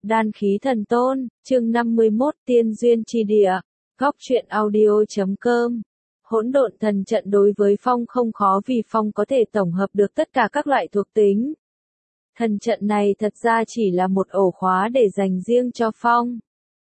Đan khí thần tôn, chương 51 tiên duyên chi địa, góc truyện audio.com. Hỗn độn thần trận đối với Phong không khó vì Phong có thể tổng hợp được tất cả các loại thuộc tính. Thần trận này thật ra chỉ là một ổ khóa để dành riêng cho Phong.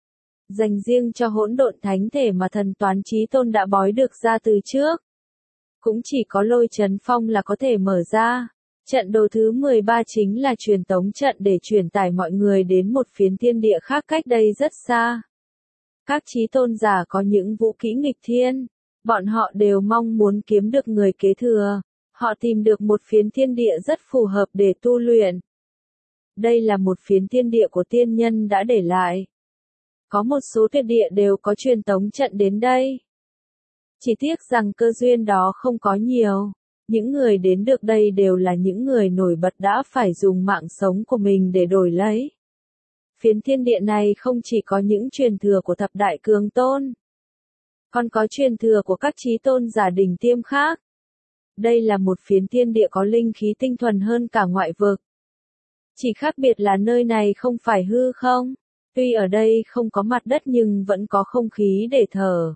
Dành riêng cho hỗn độn thánh thể mà thần toán chí tôn đã bói được ra từ trước. Cũng chỉ có lôi chấn Phong là có thể mở ra. Trận đồ thứ 13 chính là truyền tống trận để truyền tải mọi người đến một phiến thiên địa khác cách đây rất xa. Các chí tôn giả có những vũ kỹ nghịch thiên, bọn họ đều mong muốn kiếm được người kế thừa, họ tìm được một phiến thiên địa rất phù hợp để tu luyện. Đây là một phiến thiên địa của tiên nhân đã để lại. Có một số tuyệt địa đều có truyền tống trận đến đây. Chỉ tiếc rằng cơ duyên đó không có nhiều. Những người đến được đây đều là những người nổi bật đã phải dùng mạng sống của mình để đổi lấy. Phiến thiên địa này không chỉ có những truyền thừa của thập đại cường tôn, còn có truyền thừa của các chí tôn giả đỉnh tiêm khác. Đây là một phiến thiên địa có linh khí tinh thuần hơn cả ngoại vực. Chỉ khác biệt là nơi này không phải hư không, tuy ở đây không có mặt đất nhưng vẫn có không khí để thở.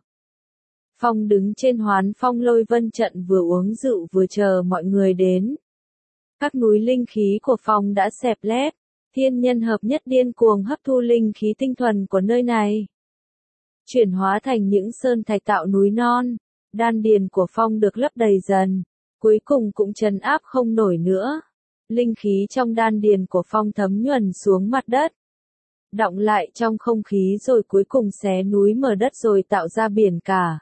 Phong đứng trên Hoán Phong Lôi Vân trận vừa uống rượu vừa chờ mọi người đến. Các núi linh khí của Phong đã xẹp lép, thiên nhân hợp nhất điên cuồng hấp thu linh khí tinh thuần của nơi này. Chuyển hóa thành những sơn thạch tạo núi non, đan điền của Phong được lấp đầy dần, cuối cùng cũng trấn áp không nổi nữa. Linh khí trong đan điền của Phong thấm nhuần xuống mặt đất, đọng lại trong không khí rồi cuối cùng xé núi mở đất rồi tạo ra biển cả.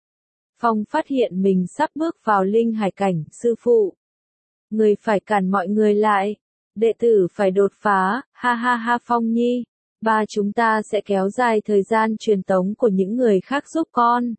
Phong phát hiện mình sắp bước vào linh hải cảnh, sư phụ. Người phải cản mọi người lại. Đệ tử phải đột phá, ha ha ha Phong nhi. Ba chúng ta sẽ kéo dài thời gian truyền tống của những người khác giúp con.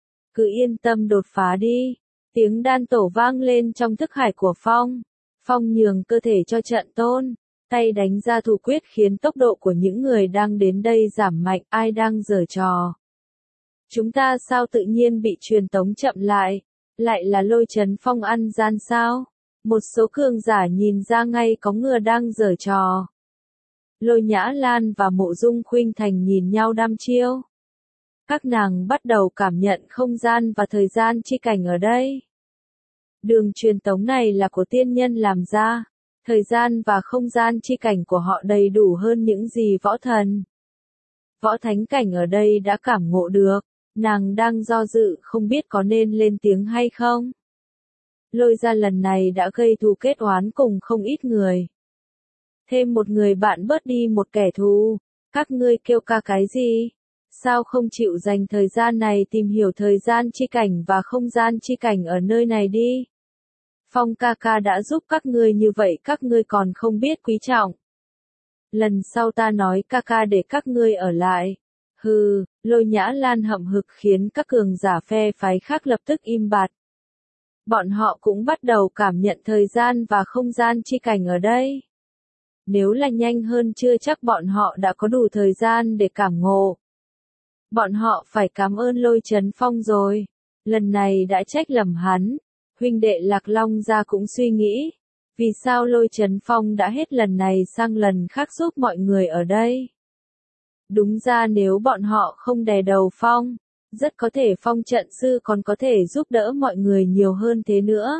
Cứ yên tâm đột phá đi. Tiếng đan tổ vang lên trong thức hải của Phong. Phong nhường cơ thể cho trận tôn. Tay đánh ra thủ quyết khiến tốc độ của những người đang đến đây giảm mạnh, ai đang giở trò. Chúng ta sao tự nhiên bị truyền tống chậm lại? Lại là Lôi Chấn Phong ăn gian sao? Một số cường giả nhìn ra ngay có người đang giở trò. Lôi Nhã Lan và Mộ Dung Khuynh Thành nhìn nhau đăm chiêu. Các nàng bắt đầu cảm nhận không gian và thời gian chi cảnh ở đây. Đường truyền tống này là của tiên nhân làm ra. Thời gian và không gian chi cảnh của họ đầy đủ hơn những gì võ thần. Võ thánh cảnh ở đây đã cảm ngộ được. Nàng đang do dự không biết có nên lên tiếng hay không. Lôi ra lần này đã gây thù kết oán cùng không ít người. Thêm một người bạn bớt đi một kẻ thù. Các ngươi kêu ca cái gì? Sao không chịu dành thời gian này tìm hiểu thời gian chi cảnh và không gian chi cảnh ở nơi này đi? Phong ca ca đã giúp các ngươi như vậy các ngươi còn không biết quý trọng. Lần sau ta nói ca ca để các ngươi ở lại. Hừ, Lôi Nhã Lan hậm hực khiến các cường giả phe phái khác lập tức im bặt. Bọn họ cũng bắt đầu cảm nhận thời gian và không gian chi cảnh ở đây. Nếu là nhanh hơn chưa chắc bọn họ đã có đủ thời gian để cảm ngộ. Bọn họ phải cảm ơn Lôi Chấn Phong rồi. Lần này đã trách lầm hắn. Huynh đệ Lạc Long gia cũng suy nghĩ. Vì sao Lôi Chấn Phong đã hết lần này sang lần khác giúp mọi người ở đây? Đúng ra nếu bọn họ không đè đầu Phong, rất có thể Phong trận sư còn có thể giúp đỡ mọi người nhiều hơn thế nữa.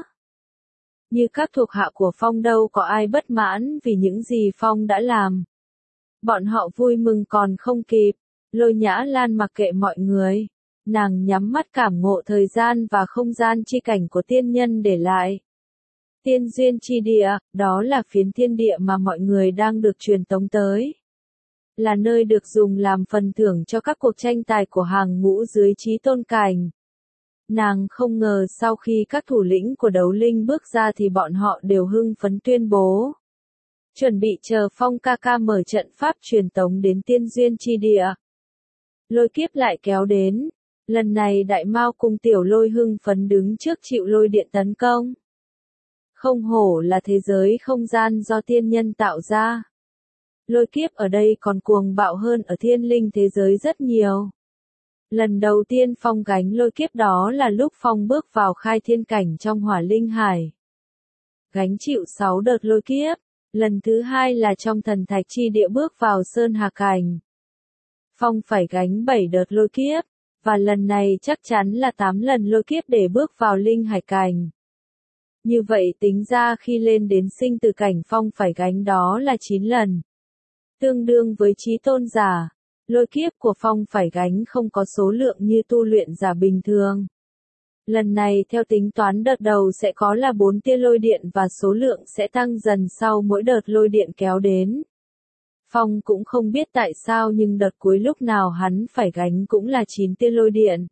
Như các thuộc hạ của Phong đâu có ai bất mãn vì những gì Phong đã làm. Bọn họ vui mừng còn không kịp. Lôi Nhã Lan mặc kệ mọi người. Nàng nhắm mắt cảm ngộ thời gian và không gian chi cảnh của tiên nhân để lại. Tiên duyên chi địa, đó là phiến thiên địa mà mọi người đang được truyền tống tới. Là nơi được dùng làm phần thưởng cho các cuộc tranh tài của hàng ngũ dưới chí tôn cảnh. Nàng không ngờ sau khi các thủ lĩnh của đấu linh bước ra thì bọn họ đều hưng phấn tuyên bố. Chuẩn bị chờ Phong ca ca mở trận pháp truyền tống đến tiên duyên chi địa. Lôi kiếp lại kéo đến. Lần này Đại Mao cùng Tiểu Lôi hưng phấn đứng trước chịu lôi điện tấn công. Không hổ là thế giới không gian do tiên nhân tạo ra. Lôi kiếp ở đây còn cuồng bạo hơn ở thiên linh thế giới rất nhiều. Lần đầu tiên Phong gánh lôi kiếp đó là lúc Phong bước vào khai thiên cảnh trong hỏa linh hải. Gánh chịu 6 đợt lôi kiếp. Lần thứ hai là trong thần thạch chi địa bước vào Sơn Hà Cảnh. Phong phải gánh 7 đợt lôi kiếp, và lần này chắc chắn là 8 lần lôi kiếp để bước vào Linh Hải Cảnh. Như vậy tính ra khi lên đến sinh tử cảnh Phong phải gánh đó là 9 lần. Tương đương với chí tôn giả, lôi kiếp của Phong phải gánh không có số lượng như tu luyện giả bình thường. Lần này theo tính toán đợt đầu sẽ có là 4 tia lôi điện và số lượng sẽ tăng dần sau mỗi đợt lôi điện kéo đến. Phong cũng không biết tại sao nhưng đợt cuối lúc nào hắn phải gánh cũng là 9 tia lôi điện.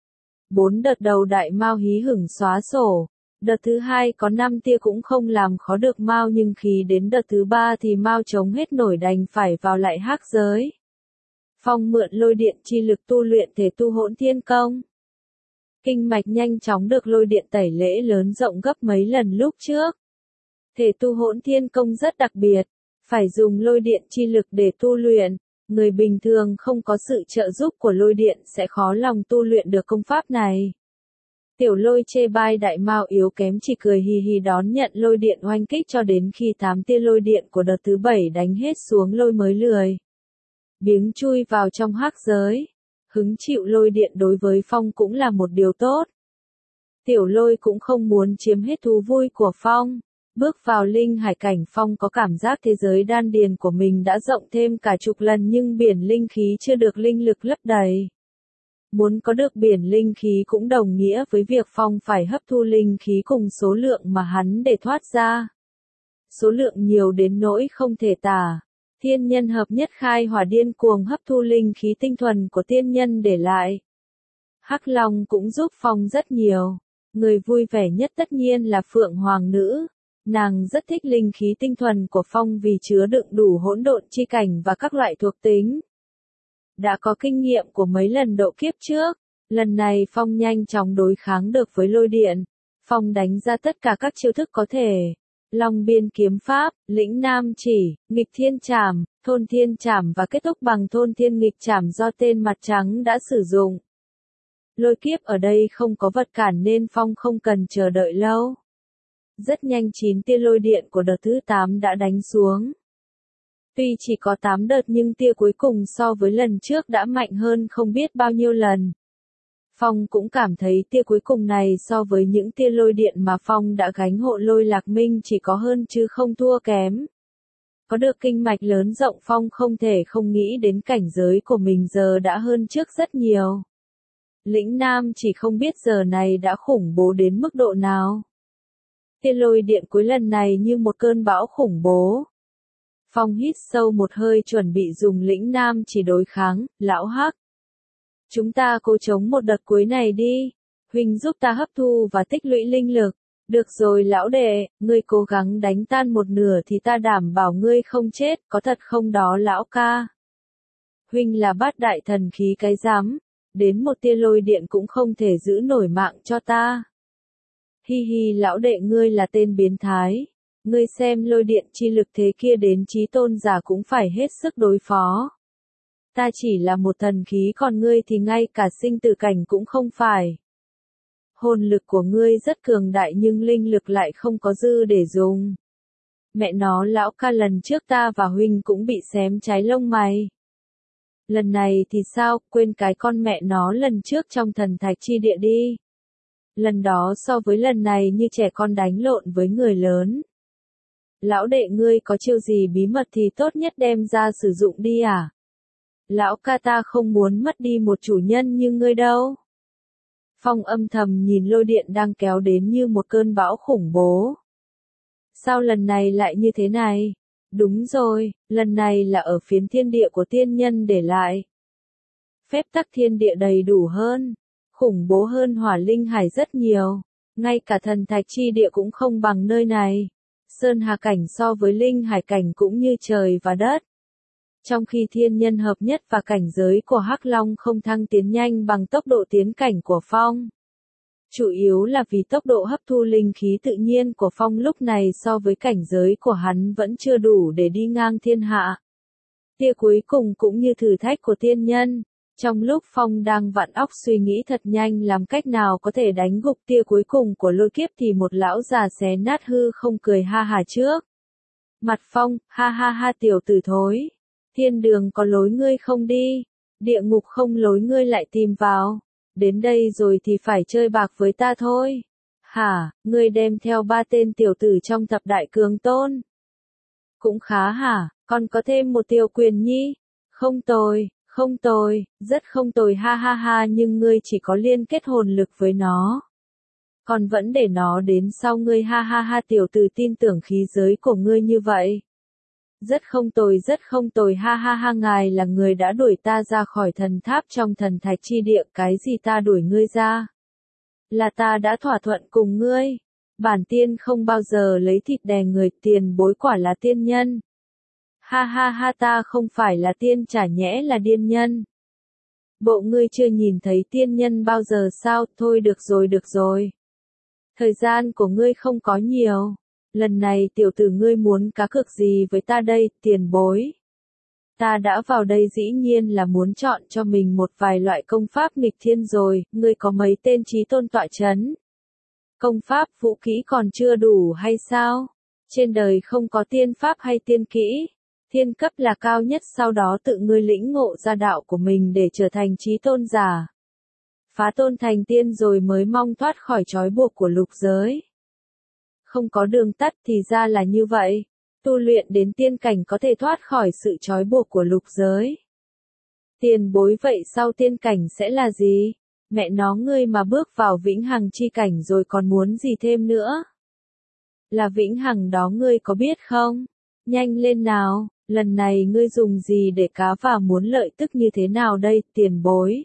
4 đợt đầu đại mao hí hửng xóa sổ, đợt thứ hai có 5 tia cũng không làm khó được mao nhưng khi đến đợt thứ ba thì mao chống hết nổi đành phải vào lại hắc giới. Phong mượn lôi điện chi lực tu luyện thể tu hỗn thiên công. Kinh mạch nhanh chóng được lôi điện tẩy lễ lớn rộng gấp mấy lần lúc trước. Thể tu hỗn thiên công rất đặc biệt, phải dùng lôi điện chi lực để tu luyện, người bình thường không có sự trợ giúp của lôi điện sẽ khó lòng tu luyện được công pháp này. Tiểu lôi chê bai đại mao yếu kém chỉ cười hì hì đón nhận lôi điện oanh kích cho đến khi 8 tia lôi điện của đợt thứ 7 đánh hết xuống lôi mới lười biếng chui vào trong hắc giới. Hứng chịu lôi điện đối với Phong cũng là một điều tốt. Tiểu lôi cũng không muốn chiếm hết thú vui của Phong. Bước vào Linh Hải Cảnh Phong có cảm giác thế giới đan điền của mình đã rộng thêm cả chục lần nhưng biển linh khí chưa được linh lực lấp đầy. Muốn có được biển linh khí cũng đồng nghĩa với việc Phong phải hấp thu linh khí cùng số lượng mà hắn để thoát ra. Số lượng nhiều đến nỗi không thể tả. Thiên nhân hợp nhất khai hỏa điên cuồng hấp thu linh khí tinh thuần của tiên nhân để lại. Hắc Long cũng giúp Phong rất nhiều. Người vui vẻ nhất tất nhiên là Phượng Hoàng Nữ. Nàng rất thích linh khí tinh thuần của Phong vì chứa đựng đủ hỗn độn chi cảnh và các loại thuộc tính. Đã có kinh nghiệm của mấy lần độ kiếp trước, lần này Phong nhanh chóng đối kháng được với lôi điện. Phong đánh ra tất cả các chiêu thức có thể. Long biên kiếm pháp, lĩnh nam chỉ, nghịch thiên trảm, thôn thiên trảm và kết thúc bằng thôn thiên nghịch trảm do tên mặt trắng đã sử dụng. Lôi kiếp ở đây không có vật cản nên Phong không cần chờ đợi lâu. Rất nhanh 9 tia lôi điện của đợt thứ 8 đã đánh xuống. Tuy chỉ có 8 đợt nhưng tia cuối cùng so với lần trước đã mạnh hơn không biết bao nhiêu lần. Phong cũng cảm thấy tia cuối cùng này so với những tia lôi điện mà Phong đã gánh hộ lôi lạc minh chỉ có hơn chứ không thua kém. Có được kinh mạch lớn rộng Phong không thể không nghĩ đến cảnh giới của mình giờ đã hơn trước rất nhiều. Lĩnh Nam chỉ không biết giờ này đã khủng bố đến mức độ nào. Tia lôi điện cuối lần này như một cơn bão khủng bố. Phong hít sâu một hơi chuẩn bị dùng lĩnh Nam chỉ đối kháng, lão Hắc. Chúng ta cố chống một đợt cuối này đi. Huynh giúp ta hấp thu và tích lũy linh lực. Được rồi lão đệ, ngươi cố gắng đánh tan một nửa thì ta đảm bảo ngươi không chết, có thật không đó lão ca? Huynh là bát đại thần khí cái rắm, đến một tia lôi điện cũng không thể giữ nổi mạng cho ta. Hi hi lão đệ ngươi là tên biến thái. Ngươi xem lôi điện chi lực thế kia đến chí tôn giả cũng phải hết sức đối phó. Ta chỉ là một thần khí còn ngươi thì ngay cả sinh tử cảnh cũng không phải. Hồn lực của ngươi rất cường đại nhưng linh lực lại không có dư để dùng. Mẹ nó lão ca lần trước ta và huynh cũng bị xém trái lông mày. Lần này thì sao, quên cái con mẹ nó lần trước trong thần thạch chi địa đi. Lần đó so với lần này như trẻ con đánh lộn với người lớn. Lão đệ ngươi có chiêu gì bí mật thì tốt nhất đem ra sử dụng đi à? Lão ca ta không muốn mất đi một chủ nhân như ngươi đâu. Phong âm thầm nhìn lôi điện đang kéo đến như một cơn bão khủng bố. Sao lần này lại như thế này? Đúng rồi, lần này là ở phiến thiên địa của tiên nhân để lại. Phép tắc thiên địa đầy đủ hơn, khủng bố hơn hỏa linh hải rất nhiều. Ngay cả thần thạch chi địa cũng không bằng nơi này. Sơn Hà Cảnh so với Linh Hải Cảnh cũng như trời và đất. Trong khi thiên nhân hợp nhất và cảnh giới của Hắc Long không thăng tiến nhanh bằng tốc độ tiến cảnh của Phong. Chủ yếu là vì tốc độ hấp thu linh khí tự nhiên của Phong lúc này so với cảnh giới của hắn vẫn chưa đủ để đi ngang thiên hạ. Tia cuối cùng cũng như thử thách của tiên nhân. Trong lúc Phong đang vặn óc suy nghĩ thật nhanh làm cách nào có thể đánh gục tia cuối cùng của lôi kiếp thì một lão già xé nát hư không cười ha hà trước Mặt Phong, ha ha ha tiểu tử thối. Thiên đường có lối ngươi không đi, địa ngục không lối ngươi lại tìm vào. Đến đây rồi thì phải chơi bạc với ta thôi. Hả, ngươi đem theo 3 tên tiểu tử trong thập đại cường tôn. Cũng khá hả, còn có thêm một Tiểu Quyền Nhi. Không tồi, không tồi, rất không tồi ha ha ha, nhưng ngươi chỉ có liên kết hồn lực với nó. Còn vẫn để nó đến sau ngươi ha ha ha, tiểu tử tin tưởng khí giới của ngươi như vậy. Rất không tồi ha ha ha, ngài là người đã đuổi ta ra khỏi thần tháp trong thần thạch chi địa, cái gì ta đuổi ngươi ra? Là ta đã thỏa thuận cùng ngươi. Bản tiên không bao giờ lấy thịt đè người, tiền bối quả là tiên nhân. Ha ha ha, ta không phải là tiên, chả nhẽ là điên nhân. Bộ ngươi chưa nhìn thấy tiên nhân bao giờ sao? Thôi được rồi. Thời gian của ngươi không có nhiều. Lần này tiểu tử ngươi muốn cá cược gì với ta đây, tiền bối? Ta đã vào đây dĩ nhiên là muốn chọn cho mình một vài loại công pháp nghịch thiên rồi, ngươi có mấy tên chí tôn tọa chấn? Công pháp vũ kỹ còn chưa đủ hay sao? Trên đời không có tiên pháp hay tiên kỹ. Thiên cấp là cao nhất, sau đó tự ngươi lĩnh ngộ ra đạo của mình để trở thành chí tôn giả. Phá tôn thành tiên rồi mới mong thoát khỏi trói buộc của lục giới. Không có đường tắt thì ra là như vậy. Tu luyện đến tiên cảnh có thể thoát khỏi sự trói buộc của lục giới. Tiền bối, vậy sau tiên cảnh sẽ là gì? Mẹ nó, ngươi mà bước vào vĩnh hằng chi cảnh rồi còn muốn gì thêm nữa? Là vĩnh hằng đó ngươi có biết không? Nhanh lên nào, lần này ngươi dùng gì để cá và muốn lợi tức như thế nào đây, tiền bối?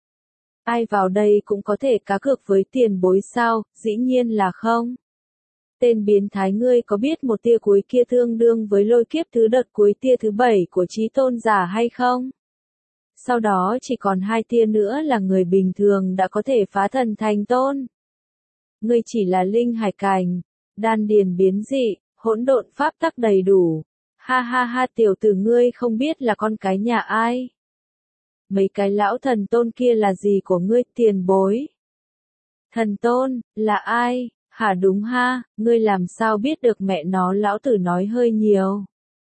Ai vào đây cũng có thể cá cược với tiền bối sao? Dĩ nhiên là không. Tên biến thái, ngươi có biết một tia cuối kia tương đương với lôi kiếp thứ đợt cuối tia thứ 7 của chí tôn giả hay không? Sau đó chỉ còn 2 tia nữa là người bình thường đã có thể phá thần thành tôn. Ngươi chỉ là linh hải cảnh, đan điền biến dị, hỗn độn pháp tắc đầy đủ. Ha ha ha, tiểu tử ngươi không biết là con cái nhà ai? Mấy cái lão thần tôn kia là gì của ngươi, tiền bối? Thần tôn, là ai? Hả, đúng ha, ngươi làm sao biết được, mẹ nó, lão tử nói hơi nhiều.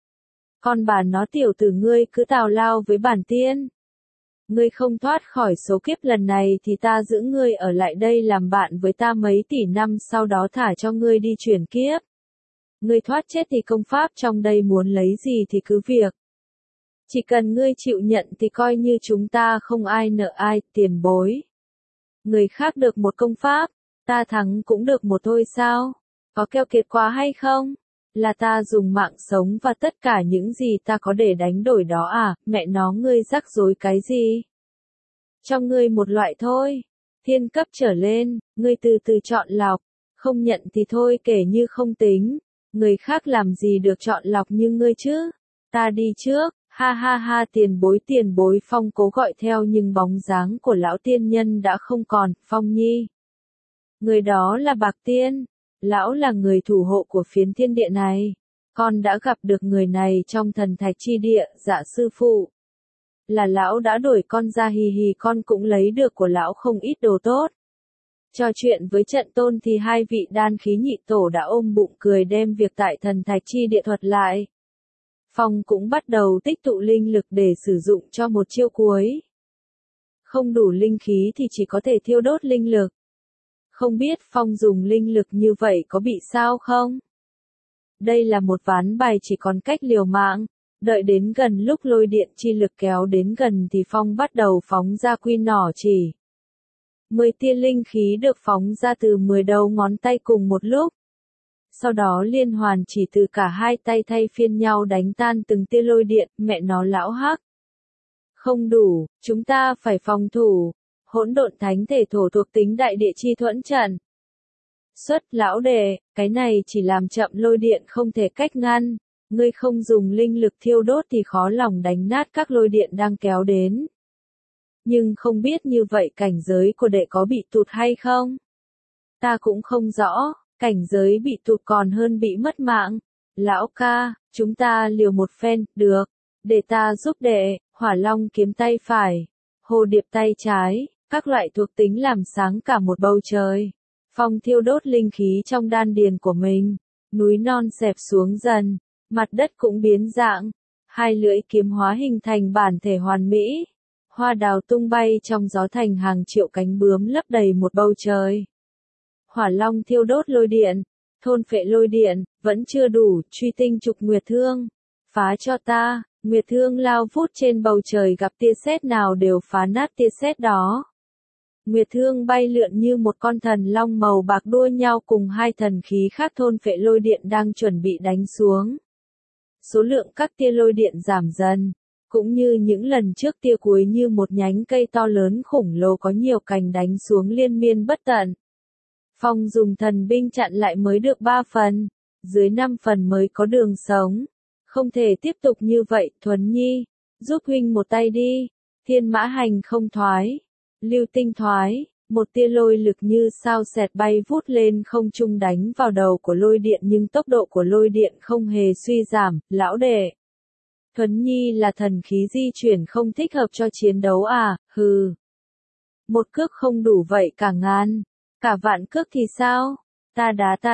Con bà nó, tiểu tử ngươi cứ tào lao với bản tiên. Ngươi không thoát khỏi số kiếp lần này thì ta giữ ngươi ở lại đây làm bạn với ta mấy tỷ năm, sau đó thả cho ngươi đi chuyển kiếp. Ngươi thoát chết thì công pháp trong đây muốn lấy gì thì cứ việc. Chỉ cần ngươi chịu nhận thì coi như chúng ta không ai nợ ai, tiền bối. Người khác được một công pháp, ta thắng cũng được một thôi sao? Có keo kiệt quá hay không? Là ta dùng mạng sống và tất cả những gì ta có để đánh đổi đó à? Mẹ nó, ngươi rắc rối cái gì? Cho ngươi một loại thôi. Thiên cấp trở lên, ngươi từ từ chọn lọc. Không nhận thì thôi, kể như không tính. Người khác làm gì được chọn lọc như ngươi chứ? Ta đi trước. Ha ha ha, tiền bối, Phong cố gọi theo nhưng bóng dáng của lão tiên nhân đã không còn. Phong nhi. Người đó là Bạc Tiên. Lão là người thủ hộ của phiến thiên địa này. Con đã gặp được người này trong thần thạch chi địa, dạ sư phụ. Là lão đã đổi con ra, hì hì, con cũng lấy được của lão không ít đồ tốt. Trò chuyện với trận tôn thì 2 vị đan khí nhị tổ đã ôm bụng cười đem việc tại thần thạch chi địa thuật lại. Phong cũng bắt đầu tích tụ linh lực để sử dụng cho một chiêu cuối. Không đủ linh khí thì chỉ có thể thiêu đốt linh lực. Không biết Phong dùng linh lực như vậy có bị sao không? Đây là một ván bài chỉ còn cách liều mạng. Đợi đến gần lúc lôi điện chi lực kéo đến gần thì Phong bắt đầu phóng ra quy nỏ chỉ. 10 tia linh khí được phóng ra từ 10 đầu ngón tay cùng một lúc. Sau đó liên hoàn chỉ từ cả 2 tay thay phiên nhau đánh tan từng tia lôi điện, mẹ nó lão hắc. Không đủ, chúng ta phải phòng thủ. Hỗn độn thánh thể thổ thuộc tính đại địa chi thuẫn trận. Xuất, lão đệ, cái này chỉ làm chậm lôi điện không thể cách ngăn. Ngươi không dùng linh lực thiêu đốt thì khó lòng đánh nát các lôi điện đang kéo đến. Nhưng không biết như vậy cảnh giới của đệ có bị tụt hay không? Ta cũng không rõ, cảnh giới bị tụt còn hơn bị mất mạng. Lão ca, chúng ta liều một phen, được. Để ta giúp đệ, hỏa long kiếm tay phải, hồ điệp tay trái, các loại thuộc tính làm sáng cả một bầu trời. Phong thiêu đốt linh khí trong đan điền của mình, núi non xẹp xuống dần. Mặt đất cũng biến dạng. Hai lưỡi kiếm hóa hình thành bản thể hoàn mỹ. Hoa đào tung bay trong gió thành hàng triệu cánh bướm lấp đầy một bầu trời. Hỏa long thiêu đốt lôi điện, thôn phệ lôi điện, vẫn chưa đủ, truy tinh trục nguyệt thương. Phá cho ta, nguyệt thương lao vút trên bầu trời gặp tia sét nào đều phá nát tia sét đó. Nguyệt thương bay lượn như một con thần long màu bạc đua nhau cùng hai thần khí khác thôn phệ lôi điện đang chuẩn bị đánh xuống. Số lượng các tia lôi điện giảm dần, cũng như những lần trước tia cuối như một nhánh cây to lớn khổng lồ có nhiều cành đánh xuống liên miên bất tận. Phong dùng thần binh chặn lại mới được 3 phần, dưới 5 phần mới có đường sống. Không thể tiếp tục như vậy, Thuấn Nhi, giúp huynh một tay đi. Thiên mã hành không thoái, lưu tinh thoái, một tia lôi lực như sao xẹt bay vút lên không trung đánh vào đầu của lôi điện nhưng tốc độ của lôi điện không hề suy giảm, lão đệ. Thuấn Nhi là thần khí di chuyển không thích hợp cho chiến đấu à, hừ. Một cước không đủ vậy cả ngàn, cả vạn cước thì sao? Ta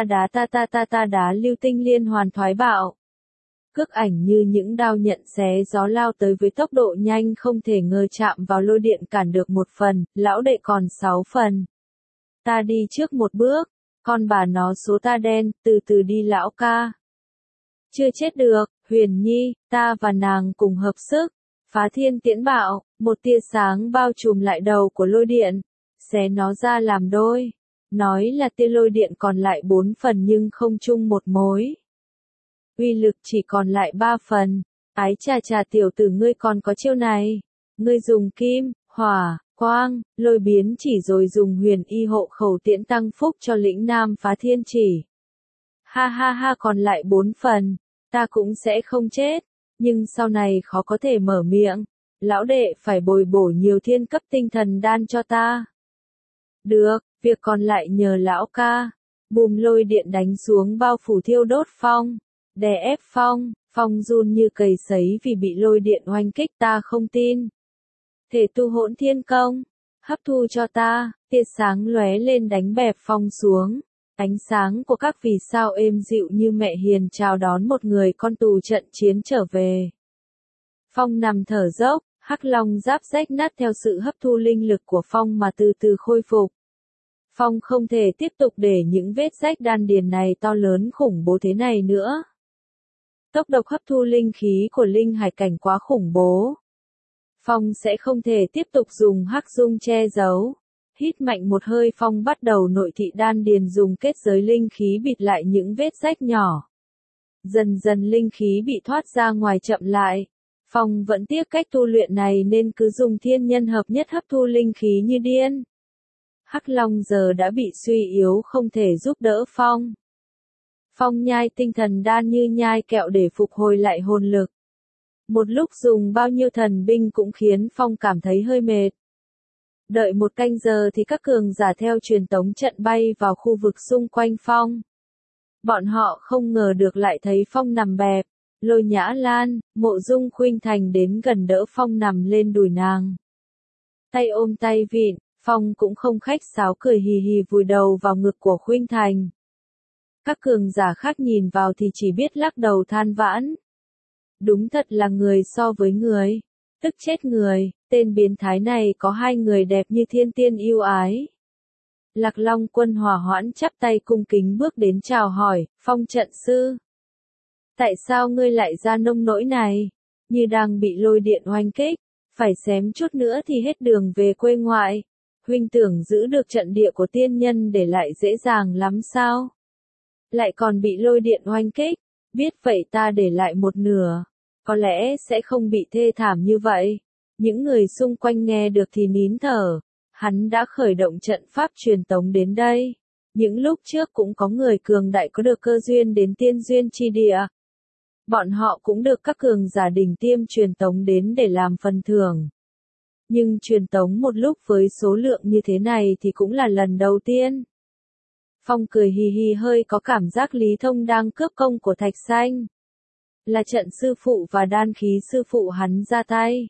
đá lưu tinh liên hoàn thoái bạo. Cước ảnh như những đao nhận xé gió lao tới với tốc độ nhanh không thể ngờ chạm vào lôi điện cản được 1 phần, lão đệ còn 6 phần. Ta đi trước một bước, con bà nó số ta đen, từ từ đi lão ca. Chưa chết được, Huyền Nhi, ta và nàng cùng hợp sức, phá thiên tiễn bạo, một tia sáng bao trùm lại đầu của lôi điện, xé nó ra làm đôi. Nói là tia lôi điện còn lại 4 phần nhưng không chung một mối. Uy lực chỉ còn lại 3 phần. Ái chà tiểu tử ngươi còn có chiêu này. Ngươi dùng kim, hỏa, quang, lôi biến chỉ rồi dùng huyền y hộ khẩu tiễn tăng phúc cho lĩnh nam phá thiên chỉ. Ha còn lại 4 phần. Ta cũng sẽ không chết. Nhưng sau này khó có thể mở miệng. Lão đệ phải bồi bổ nhiều thiên cấp tinh thần đan cho ta. Được, việc còn lại nhờ lão ca. Bùm lôi điện đánh xuống bao phủ thiêu đốt phong. Đè ép phong run như cầy sấy vì bị lôi điện oanh kích ta không tin. Thể tu hỗn thiên công, hấp thu cho ta, tia sáng lóe lên đánh bẹp phong xuống. Ánh sáng của các vì sao êm dịu như mẹ hiền chào đón một người con tù trận chiến trở về. Phong nằm thở dốc, hắc long giáp rách nát theo sự hấp thu linh lực của phong mà từ từ khôi phục. Phong không thể tiếp tục để những vết rách đan điền này to lớn khủng bố thế này nữa. Tốc độ hấp thu linh khí của linh hải cảnh quá khủng bố. Phong sẽ không thể tiếp tục dùng hắc dung che giấu. Hít mạnh một hơi Phong bắt đầu nội thị đan điền dùng kết giới linh khí bịt lại những vết rách nhỏ. Dần dần linh khí bị thoát ra ngoài chậm lại. Phong vẫn tiếc cách tu luyện này nên cứ dùng thiên nhân hợp nhất hấp thu linh khí như điên. Hắc Long giờ đã bị suy yếu không thể giúp đỡ Phong. Phong nhai tinh thần đan như nhai kẹo để phục hồi lại hồn lực. Một lúc dùng bao nhiêu thần binh cũng khiến Phong cảm thấy hơi mệt. Đợi 1 canh giờ thì các cường giả theo truyền tống trận bay vào khu vực xung quanh Phong. Bọn họ không ngờ được lại thấy Phong nằm bẹp. Lôi Nhã Lan, Mộ Dung Khuynh Thành đến gần đỡ Phong nằm lên đùi nàng. Tay ôm tay vịn, Phong cũng không khách sáo cười hì hì vùi đầu vào ngực của Khuynh Thành. Các cường giả khác nhìn vào thì chỉ biết lắc đầu than vãn. Đúng thật là người so với người. Tức chết người, tên biến thái này có 2 người đẹp như thiên tiên yêu ái. Lạc Long Quân hòa hoãn chắp tay cung kính bước đến chào hỏi, Phong trận sư. Tại sao ngươi lại ra nông nỗi này? Như đang bị lôi điện oanh kích, phải xém chút nữa thì hết đường về quê ngoại. Huynh tưởng giữ được trận địa của tiên nhân để lại dễ dàng lắm sao? Lại còn bị lôi điện oanh kích, biết vậy ta để lại một nửa, có lẽ sẽ không bị thê thảm như vậy. Những người xung quanh nghe được thì nín thở, hắn đã khởi động trận pháp truyền tống đến đây. Những lúc trước cũng có người cường đại có được cơ duyên đến tiên duyên chi địa. Bọn họ cũng được các cường giả đỉnh tiêm truyền tống đến để làm phần thưởng. Nhưng truyền tống một lúc với số lượng như thế này thì cũng là lần đầu tiên. Phong cười hì hì hơi có cảm giác Lý Thông đang cướp công của Thạch Xanh. Là trận sư phụ và đan khí sư phụ hắn ra tay.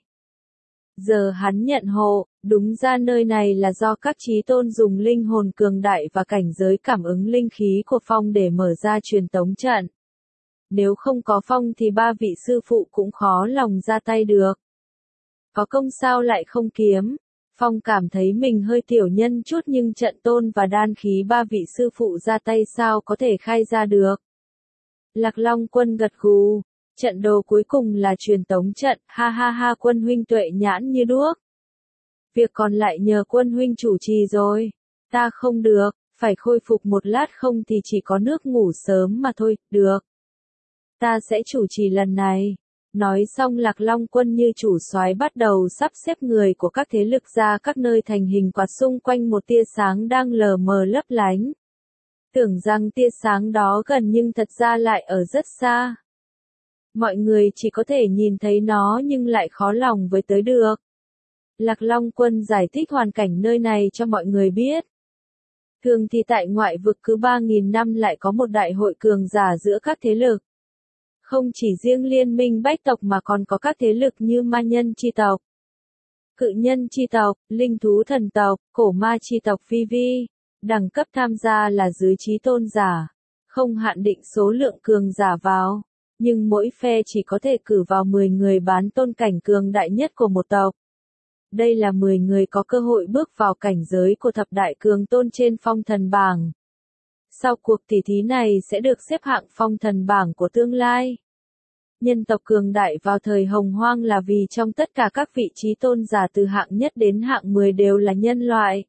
Giờ hắn nhận hộ, đúng ra nơi này là do các chí tôn dùng linh hồn cường đại và cảnh giới cảm ứng linh khí của Phong để mở ra truyền tống trận. Nếu không có Phong thì ba vị sư phụ cũng khó lòng ra tay được. Có công sao lại không kiếm? Phong cảm thấy mình hơi tiểu nhân chút nhưng trận tôn và đan khí ba vị sư phụ ra tay sao có thể khai ra được. Lạc Long Quân gật gù. Trận đồ cuối cùng là truyền tống trận, ha ha ha, Quân huynh tuệ nhãn như đuốc. Việc còn lại nhờ Quân huynh chủ trì rồi. Ta không được, phải khôi phục một lát không thì chỉ có nước ngủ sớm mà thôi, được. Ta sẽ chủ trì lần này. Nói xong Lạc Long Quân như chủ soái bắt đầu sắp xếp người của các thế lực ra các nơi thành hình quạt xung quanh một tia sáng đang lờ mờ lấp lánh. Tưởng rằng tia sáng đó gần nhưng thật ra lại ở rất xa. Mọi người chỉ có thể nhìn thấy nó nhưng lại khó lòng với tới được. Lạc Long Quân giải thích hoàn cảnh nơi này cho mọi người biết. Thường thì tại ngoại vực cứ 3.000 năm lại có một đại hội cường giả giữa các thế lực. Không chỉ riêng liên minh bách tộc mà còn có các thế lực như ma nhân chi tộc, cự nhân chi tộc, linh thú thần tộc, cổ ma chi tộc vi vi. Đẳng cấp tham gia là dưới chí tôn giả. Không hạn định số lượng cường giả vào. Nhưng mỗi phe chỉ có thể cử vào 10 người bán tôn cảnh cường đại nhất của một tộc. Đây là 10 người có cơ hội bước vào cảnh giới của thập đại cường tôn trên phong thần bảng. Sau cuộc tỉ thí này sẽ được xếp hạng phong thần bảng của tương lai. Nhân tộc cường đại vào thời Hồng Hoang là vì trong tất cả các vị trí tôn giả từ hạng nhất đến hạng 10 đều là nhân loại.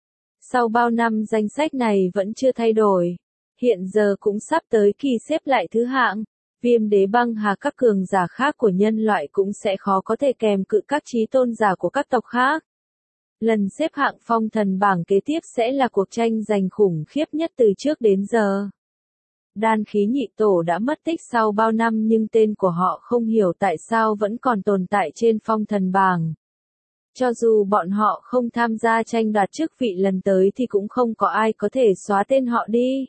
Sau bao năm danh sách này vẫn chưa thay đổi. Hiện giờ cũng sắp tới kỳ xếp lại thứ hạng. Viêm đế băng hà các cường giả khác của nhân loại cũng sẽ khó có thể kèm cự các trí tôn giả của các tộc khác. Lần xếp hạng phong thần bảng kế tiếp sẽ là cuộc tranh giành khủng khiếp nhất từ trước đến giờ. Đan khí nhị tổ đã mất tích sau bao năm nhưng tên của họ không hiểu tại sao vẫn còn tồn tại trên phong thần bảng. Cho dù bọn họ không tham gia tranh đoạt chức vị lần tới thì cũng không có ai có thể xóa tên họ đi.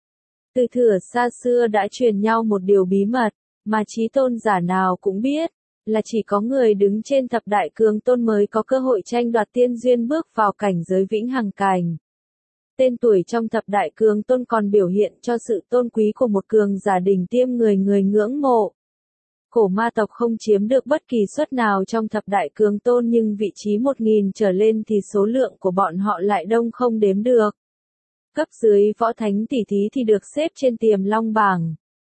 Từ thuở xa xưa đã truyền nhau một điều bí mật, mà chí tôn giả nào cũng biết, là chỉ có người đứng trên thập đại cường tôn mới có cơ hội tranh đoạt tiên duyên bước vào cảnh giới vĩnh hằng cảnh. Tên tuổi trong thập đại cường tôn còn biểu hiện cho sự tôn quý của một cường giả đỉnh tiêm người người ngưỡng mộ. Cổ ma tộc không chiếm được bất kỳ suất nào trong thập đại cường tôn nhưng vị trí 1.000 trở lên thì số lượng của bọn họ lại đông không đếm được. Cấp dưới võ thánh tỷ thí thì được xếp trên Tiềm Long bảng.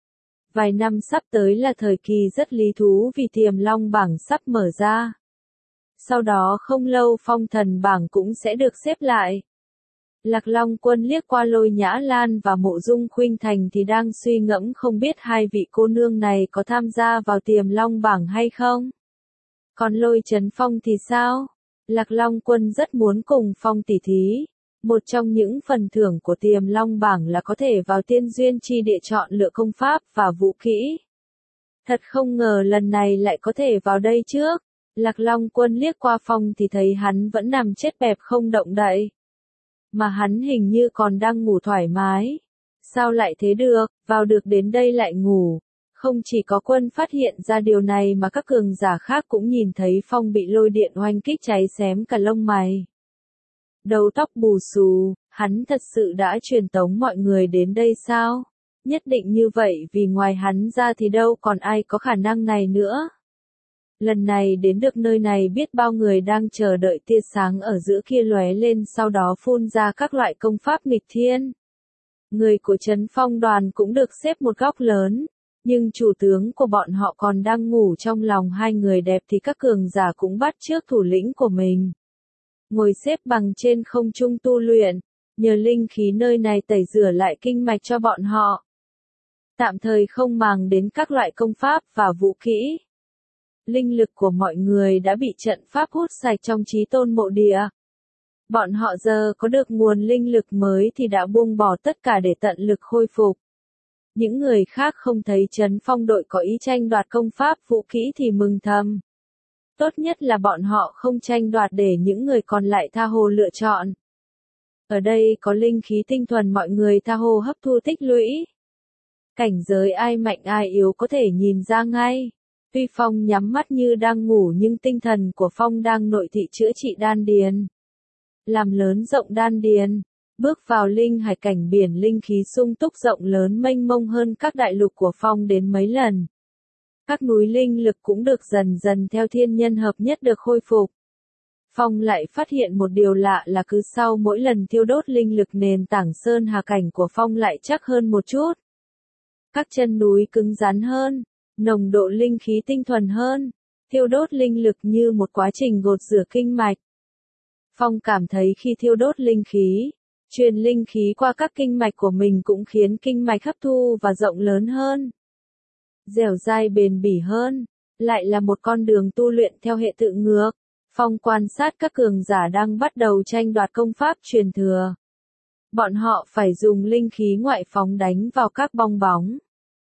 Vài năm sắp tới là thời kỳ rất lý thú vì Tiềm Long bảng sắp mở ra. Sau đó không lâu phong thần bảng cũng sẽ được xếp lại. Lạc Long Quân liếc qua Lôi Nhã Lan và Mộ Dung Khuynh Thành thì đang suy ngẫm không biết hai vị cô nương này có tham gia vào Tiềm Long bảng hay không. Còn Lôi Chấn Phong thì sao? Lạc Long Quân rất muốn cùng Phong tỷ thí. Một trong những phần thưởng của Tiềm Long bảng là có thể vào tiên duyên chi địa chọn lựa công pháp và vũ kỹ. Thật không ngờ lần này lại có thể vào đây trước. Lạc Long Quân liếc qua Phong thì thấy hắn vẫn nằm chết bẹp không động đậy. Mà hắn hình như còn đang ngủ thoải mái. Sao lại thế được, vào được đến đây lại ngủ. Không chỉ có Quân phát hiện ra điều này mà các cường giả khác cũng nhìn thấy Phong bị lôi điện oanh kích cháy xém cả lông mày. Đầu tóc bù xù, hắn thật sự đã truyền tống mọi người đến đây sao? Nhất định như vậy vì ngoài hắn ra thì đâu còn ai có khả năng này nữa. Lần này đến được nơi này biết bao người đang chờ đợi tia sáng ở giữa kia lóe lên sau đó phun ra các loại công pháp nghịch thiên. Người của Trấn Phong đoàn cũng được xếp một góc lớn, nhưng chủ tướng của bọn họ còn đang ngủ trong lòng hai người đẹp thì các cường giả cũng bắt chước thủ lĩnh của mình. Ngồi xếp bằng trên không trung tu luyện, nhờ linh khí nơi này tẩy rửa lại kinh mạch cho bọn họ. Tạm thời không màng đến các loại công pháp và vũ kỹ. Linh lực của mọi người đã bị trận pháp hút sạch trong chí tôn mộ địa. Bọn họ giờ có được nguồn linh lực mới thì đã buông bỏ tất cả để tận lực khôi phục. Những người khác không thấy Trấn Phong đội có ý tranh đoạt công pháp vũ kỹ thì mừng thầm. Tốt nhất là bọn họ không tranh đoạt để những người còn lại tha hồ lựa chọn. Ở đây có linh khí tinh thuần mọi người tha hồ hấp thu tích lũy. Cảnh giới ai mạnh ai yếu có thể nhìn ra ngay. Tuy Phong nhắm mắt như đang ngủ nhưng tinh thần của Phong đang nội thị chữa trị đan điền. Làm lớn rộng đan điền. Bước vào linh hải cảnh biển linh khí sung túc rộng lớn mênh mông hơn các đại lục của Phong đến mấy lần. Các núi linh lực cũng được dần dần theo thiên nhân hợp nhất được khôi phục. Phong lại phát hiện một điều lạ là cứ sau mỗi lần thiêu đốt linh lực nền tảng sơn hà cảnh của Phong lại chắc hơn một chút. Các chân núi cứng rắn hơn, nồng độ linh khí tinh thuần hơn, thiêu đốt linh lực như một quá trình gột rửa kinh mạch. Phong cảm thấy khi thiêu đốt linh khí, truyền linh khí qua các kinh mạch của mình cũng khiến kinh mạch hấp thu và rộng lớn hơn. Dẻo dai bền bỉ hơn, lại là một con đường tu luyện theo hệ tự ngược. Phong quan sát các cường giả đang bắt đầu tranh đoạt công pháp truyền thừa. Bọn họ phải dùng linh khí ngoại phóng đánh vào các bong bóng.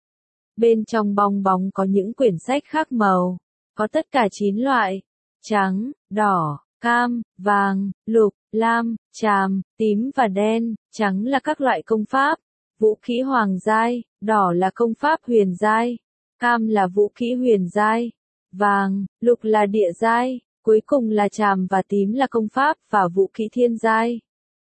Bên trong bong bóng có những quyển sách khác màu, có tất cả 9 loại: trắng, đỏ, cam, vàng, lục, lam, tràm, tím và đen. Trắng là các loại công pháp, vũ khí hoàng giai, đỏ là công pháp huyền giai, cam là vũ khí huyền giai, vàng, lục là địa giai, cuối cùng là tràm và tím là công pháp và vũ khí thiên giai.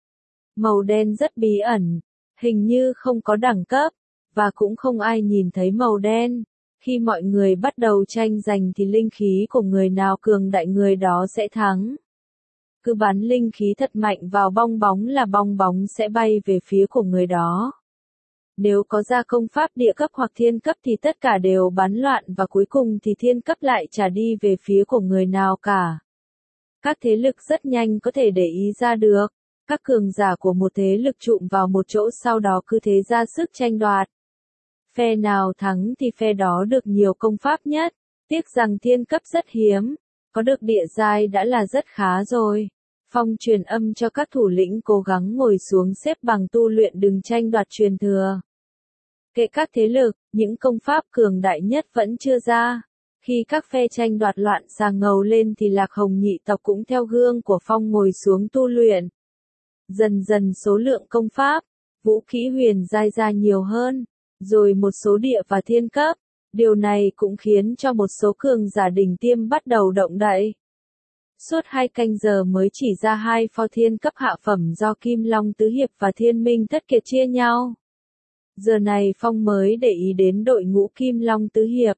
Màu đen rất bí ẩn, hình như không có đẳng cấp, và cũng không ai nhìn thấy màu đen. Khi mọi người bắt đầu tranh giành thì linh khí của người nào cường đại người đó sẽ thắng. Cứ bắn linh khí thật mạnh vào bong bóng là bong bóng sẽ bay về phía của người đó. Nếu có ra công pháp địa cấp hoặc thiên cấp thì tất cả đều bắn loạn và cuối cùng thì thiên cấp lại trả đi về phía của người nào cả. Các thế lực rất nhanh có thể để ý ra được. Các cường giả của một thế lực trụm vào một chỗ sau đó cứ thế ra sức tranh đoạt. Phe nào thắng thì phe đó được nhiều công pháp nhất. Tiếc rằng thiên cấp rất hiếm. Có được địa giai đã là rất khá rồi. Phong truyền âm cho các thủ lĩnh cố gắng ngồi xuống xếp bằng tu luyện đừng tranh đoạt truyền thừa. Kệ các thế lực, những công pháp cường đại nhất vẫn chưa ra. Khi các phe tranh đoạt loạn xà ngầu lên thì Lạc Hồng nhị tộc cũng theo gương của Phong ngồi xuống tu luyện. Dần dần số lượng công pháp, vũ khí huyền giai ra nhiều hơn, rồi một số địa và thiên cấp. Điều này cũng khiến cho một số cường giả đỉnh tiêm bắt đầu động đậy. Suốt 2 canh giờ mới chỉ ra 2 pho thiên cấp hạ phẩm do Kim Long Tứ Hiệp và Thiên Minh Thất Kiệt chia nhau. Giờ này Phong mới để ý đến đội ngũ Kim Long Tứ Hiệp.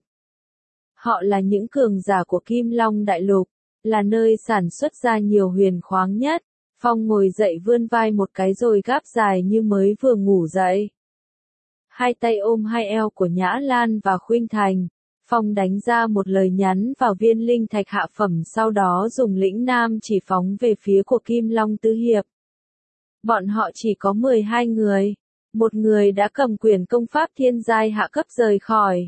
Họ là những cường giả của Kim Long Đại Lục, là nơi sản xuất ra nhiều huyền khoáng nhất. Phong ngồi dậy vươn vai một cái rồi gáp dài như mới vừa ngủ dậy. Hai tay ôm hai eo của Nhã Lan và Khuynh Thành. Phong đánh ra một lời nhắn vào viên linh thạch hạ phẩm sau đó dùng lĩnh nam chỉ phóng về phía của Kim Long Tứ Hiệp. Bọn họ chỉ có 12 người. Một người đã cầm quyền công pháp thiên giai hạ cấp rời khỏi.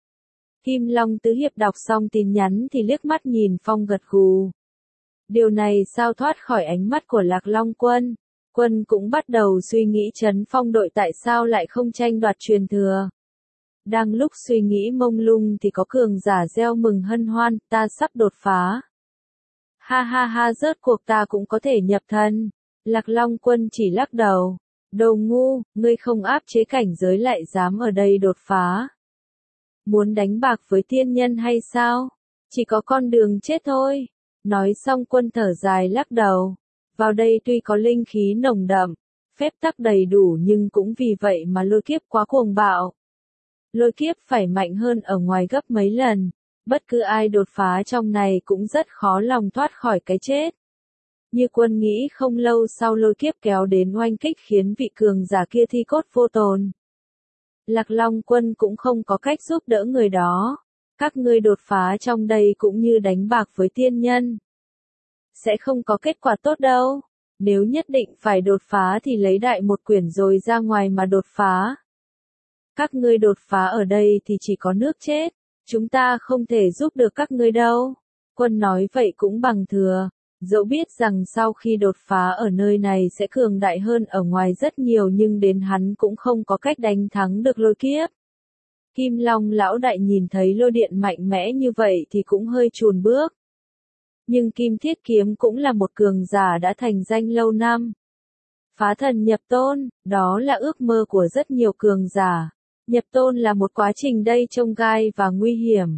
Kim Long Tứ Hiệp đọc xong tin nhắn thì liếc mắt nhìn Phong gật gù. Điều này sao thoát khỏi ánh mắt của Lạc Long Quân. Quân cũng bắt đầu suy nghĩ Trấn Phong đội tại sao lại không tranh đoạt truyền thừa. Đang lúc suy nghĩ mông lung thì có cường giả reo mừng hân hoan, ta sắp đột phá. Ha ha ha rớt cuộc ta cũng có thể nhập thần. Lạc Long Quân chỉ lắc đầu. Đồ ngu, ngươi không áp chế cảnh giới lại dám ở đây đột phá. Muốn đánh bạc với tiên nhân hay sao? Chỉ có con đường chết thôi. Nói xong Quân thở dài lắc đầu. Vào đây tuy có linh khí nồng đậm, phép tắc đầy đủ nhưng cũng vì vậy mà lôi kiếp quá cuồng bạo. Lôi kiếp phải mạnh hơn ở ngoài gấp mấy lần. Bất cứ ai đột phá trong này cũng rất khó lòng thoát khỏi cái chết. Như Quân nghĩ không lâu sau lôi kiếp kéo đến oanh kích khiến vị cường giả kia thi cốt vô tồn. Lạc Long Quân cũng không có cách giúp đỡ người đó. Các ngươi đột phá trong đây cũng như đánh bạc với tiên nhân. Sẽ không có kết quả tốt đâu. Nếu nhất định phải đột phá thì lấy đại một quyển rồi ra ngoài mà đột phá. Các ngươi đột phá ở đây thì chỉ có nước chết. Chúng ta không thể giúp được các ngươi đâu. Quân nói vậy cũng bằng thừa. Dẫu biết rằng sau khi đột phá ở nơi này sẽ cường đại hơn ở ngoài rất nhiều nhưng đến hắn cũng không có cách đánh thắng được lôi kiếp. Kim Long lão đại nhìn thấy lôi điện mạnh mẽ như vậy thì cũng hơi chùn bước. Nhưng Kim Thiết Kiếm cũng là một cường giả đã thành danh lâu năm. Phá thần nhập tôn, đó là ước mơ của rất nhiều cường giả. Nhập tôn là một quá trình đầy chông gai và nguy hiểm.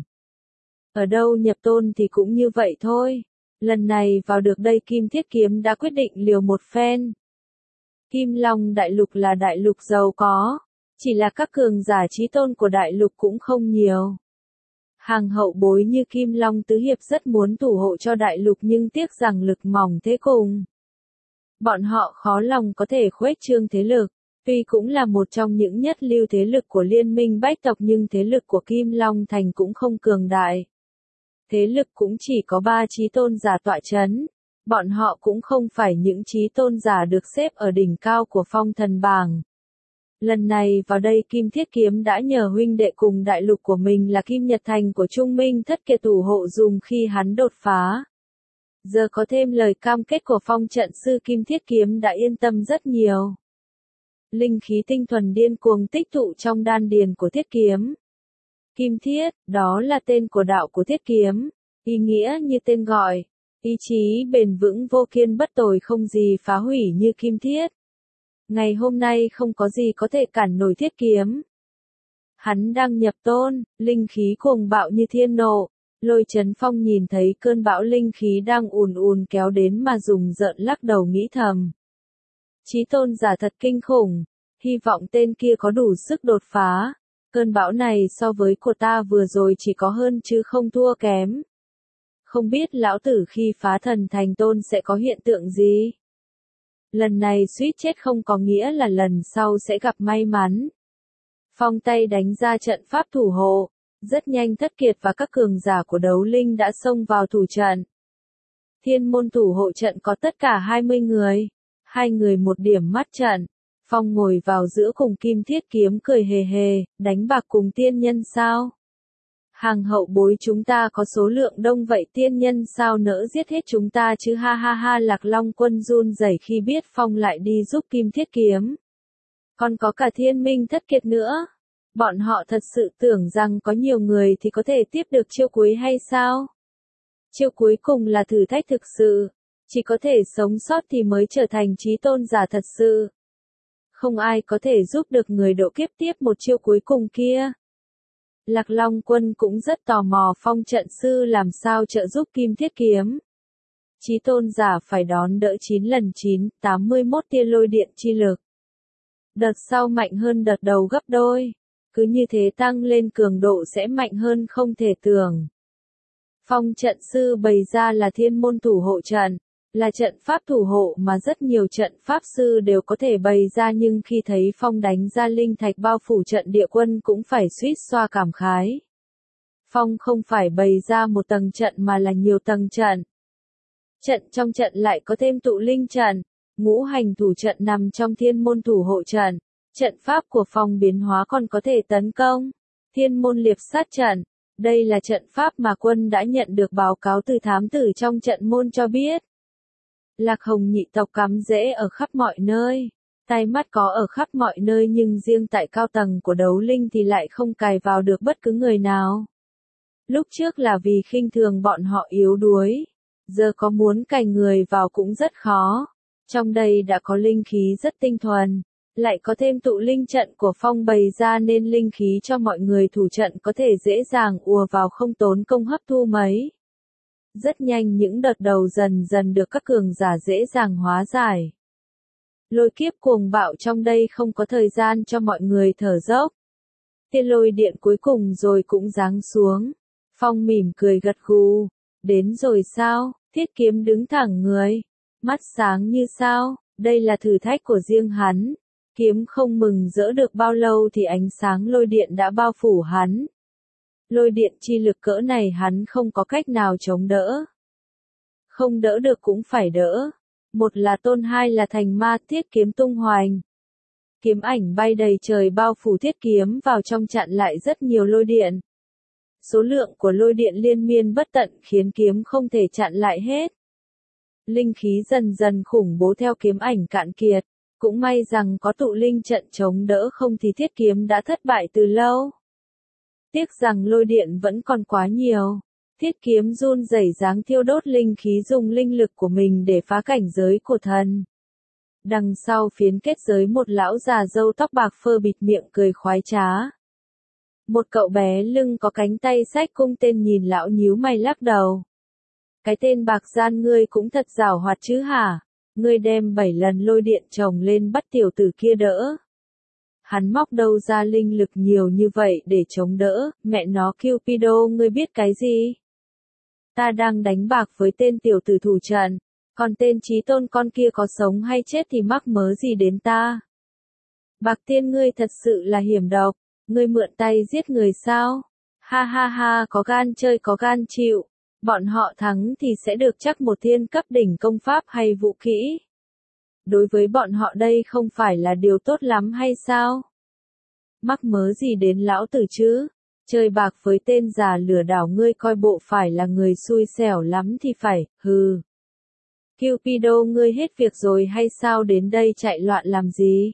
Ở đâu nhập tôn thì cũng như vậy thôi. Lần này vào được đây Kim Thiết Kiếm đã quyết định liều một phen. Kim Long đại lục là đại lục giàu có, chỉ là các cường giả chí tôn của đại lục cũng không nhiều. Hàng hậu bối như Kim Long Tứ Hiệp rất muốn thủ hộ cho đại lục nhưng tiếc rằng lực mỏng thế cùng. Bọn họ khó lòng có thể khuếch trương thế lực, tuy cũng là một trong những nhất lưu thế lực của liên minh bách tộc nhưng thế lực của Kim Long Thành cũng không cường đại. Thế lực cũng chỉ có 3 chí tôn giả tọa chấn. Bọn họ cũng không phải những chí tôn giả được xếp ở đỉnh cao của phong thần bảng. Lần này vào đây Kim Thiết Kiếm đã nhờ huynh đệ cùng đại lục của mình là Kim Nhật Thành của Trung Minh Thất Kiệt thủ hộ dùng khi hắn đột phá. Giờ có thêm lời cam kết của phong trận sư Kim Thiết Kiếm đã yên tâm rất nhiều. Linh khí tinh thuần điên cuồng tích tụ trong đan điền của Thiết Kiếm. Kim Thiết, đó là tên của đạo của Thiết Kiếm, ý nghĩa như tên gọi. Ý chí bền vững vô kiên bất tồi không gì phá hủy như Kim Thiết. Ngày hôm nay không có gì có thể cản nổi Thiết Kiếm. Hắn đang nhập tôn, linh khí cuồng bạo như thiên nộ. Lôi Chấn Phong nhìn thấy cơn bão linh khí đang ùn ùn kéo đến mà rùng rợn lắc đầu nghĩ thầm. Chí tôn giả thật kinh khủng, hy vọng tên kia có đủ sức đột phá. Cơn bão này so với của ta vừa rồi chỉ có hơn chứ không thua kém. Không biết lão tử khi phá thần thành tôn sẽ có hiện tượng gì? Lần này suýt chết không có nghĩa là lần sau sẽ gặp may mắn. Phong tay đánh ra trận pháp thủ hộ, rất nhanh Thất Kiệt và các cường giả của đấu linh đã xông vào thủ trận. Thiên môn thủ hộ trận có tất cả 20 người, 2 người một điểm mắt trận. Phong ngồi vào giữa cùng Kim Thiết Kiếm cười hề hề, đánh bạc cùng tiên nhân sao? Hàng hậu bối chúng ta có số lượng đông vậy tiên nhân sao nỡ giết hết chúng ta chứ ha ha ha. Lạc Long Quân run rẩy khi biết Phong lại đi giúp Kim Thiết Kiếm. Còn có cả Thiên Minh Thất Kiệt nữa. Bọn họ thật sự tưởng rằng có nhiều người thì có thể tiếp được chiêu cuối hay sao? Chiêu cuối cùng là thử thách thực sự. Chỉ có thể sống sót thì mới trở thành chí tôn giả thật sự. Không ai có thể giúp được người độ kiếp tiếp một chiêu cuối cùng kia. Lạc Long Quân cũng rất tò mò phong trận sư làm sao trợ giúp Kim Thiết Kiếm. Chí tôn giả phải đón đỡ 9 lần 9, 81 tia lôi điện chi lực. Đợt sau mạnh hơn đợt đầu gấp đôi. Cứ như thế tăng lên cường độ sẽ mạnh hơn không thể tưởng. Phong trận sư bày ra là thiên môn thủ hộ trận. Là trận pháp thủ hộ mà rất nhiều trận pháp sư đều có thể bày ra nhưng khi thấy Phong đánh ra linh thạch bao phủ trận địa quân cũng phải suýt xoa cảm khái. Phong không phải bày ra một tầng trận mà là nhiều tầng trận. Trận trong trận lại có thêm tụ linh trận, ngũ hành thủ trận nằm trong thiên môn thủ hộ trận. Trận pháp của Phong biến hóa còn có thể tấn công. Thiên môn liệp sát trận. Đây là trận pháp mà quân đã nhận được báo cáo từ thám tử trong trận môn cho biết. Lạc Hồng nhị tộc cắm rễ ở khắp mọi nơi. Tai mắt có ở khắp mọi nơi nhưng riêng tại cao tầng của đấu linh thì lại không cài vào được bất cứ người nào. Lúc trước là vì khinh thường bọn họ yếu đuối. Giờ có muốn cài người vào cũng rất khó. Trong đây đã có linh khí rất tinh thuần. Lại có thêm tụ linh trận của Phong bày ra nên linh khí cho mọi người thủ trận có thể dễ dàng ùa vào không tốn công hấp thu mấy. Rất nhanh những đợt đầu dần dần được các cường giả dễ dàng hóa giải. Lôi kiếp cuồng bạo trong đây không có thời gian cho mọi người thở dốc. Tiên lôi điện cuối cùng rồi cũng giáng xuống. Phong mỉm cười gật gù. Đến rồi sao? Thiết Kiếm đứng thẳng người. Mắt sáng như sao? Đây là thử thách của riêng hắn. Kiếm không mừng rỡ được bao lâu thì ánh sáng lôi điện đã bao phủ hắn. Lôi điện chi lực cỡ này hắn không có cách nào chống đỡ. Không đỡ được cũng phải đỡ. Một là tôn, hai là thành ma. Thiết Kiếm tung hoành. Kiếm ảnh bay đầy trời bao phủ Thiết Kiếm vào trong chặn lại rất nhiều lôi điện. Số lượng của lôi điện liên miên bất tận khiến kiếm không thể chặn lại hết. Linh khí dần dần khủng bố theo kiếm ảnh cạn kiệt. Cũng may rằng có tụ linh trận chống đỡ không thì Thiết Kiếm đã thất bại từ lâu. Tiếc rằng lôi điện vẫn còn quá nhiều. Thiết Kiếm run rẩy dáng thiêu đốt linh khí dùng linh lực của mình để phá cảnh giới của thần. Đằng sau phiến kết giới một lão già râu tóc bạc phơ bịt miệng cười khoái trá. Một cậu bé lưng có cánh tay xách cung tên nhìn lão nhíu mày lắc đầu. Cái tên bạc gian ngươi cũng thật giảo hoạt chứ hả? Ngươi đem 7 lần lôi điện chồng lên bắt tiểu tử kia đỡ. Hắn móc đâu ra linh lực nhiều như vậy để chống đỡ, mẹ nó Cupido ngươi biết cái gì? Ta đang đánh bạc với tên tiểu tử thủ trận, còn tên Chí Tôn con kia có sống hay chết thì mắc mớ gì đến ta? Bạc Tiên ngươi thật sự là hiểm độc, ngươi mượn tay giết người sao? Ha ha ha, có gan chơi có gan chịu, bọn họ thắng thì sẽ được chắc một thiên cấp đỉnh công pháp hay vũ kỹ. Đối với bọn họ đây không phải là điều tốt lắm hay sao? Mắc mớ gì đến lão tử chứ? Chơi bạc với tên già lừa đảo ngươi coi bộ phải là người xui xẻo lắm thì phải, hừ. Cupido ngươi hết việc rồi hay sao đến đây chạy loạn làm gì?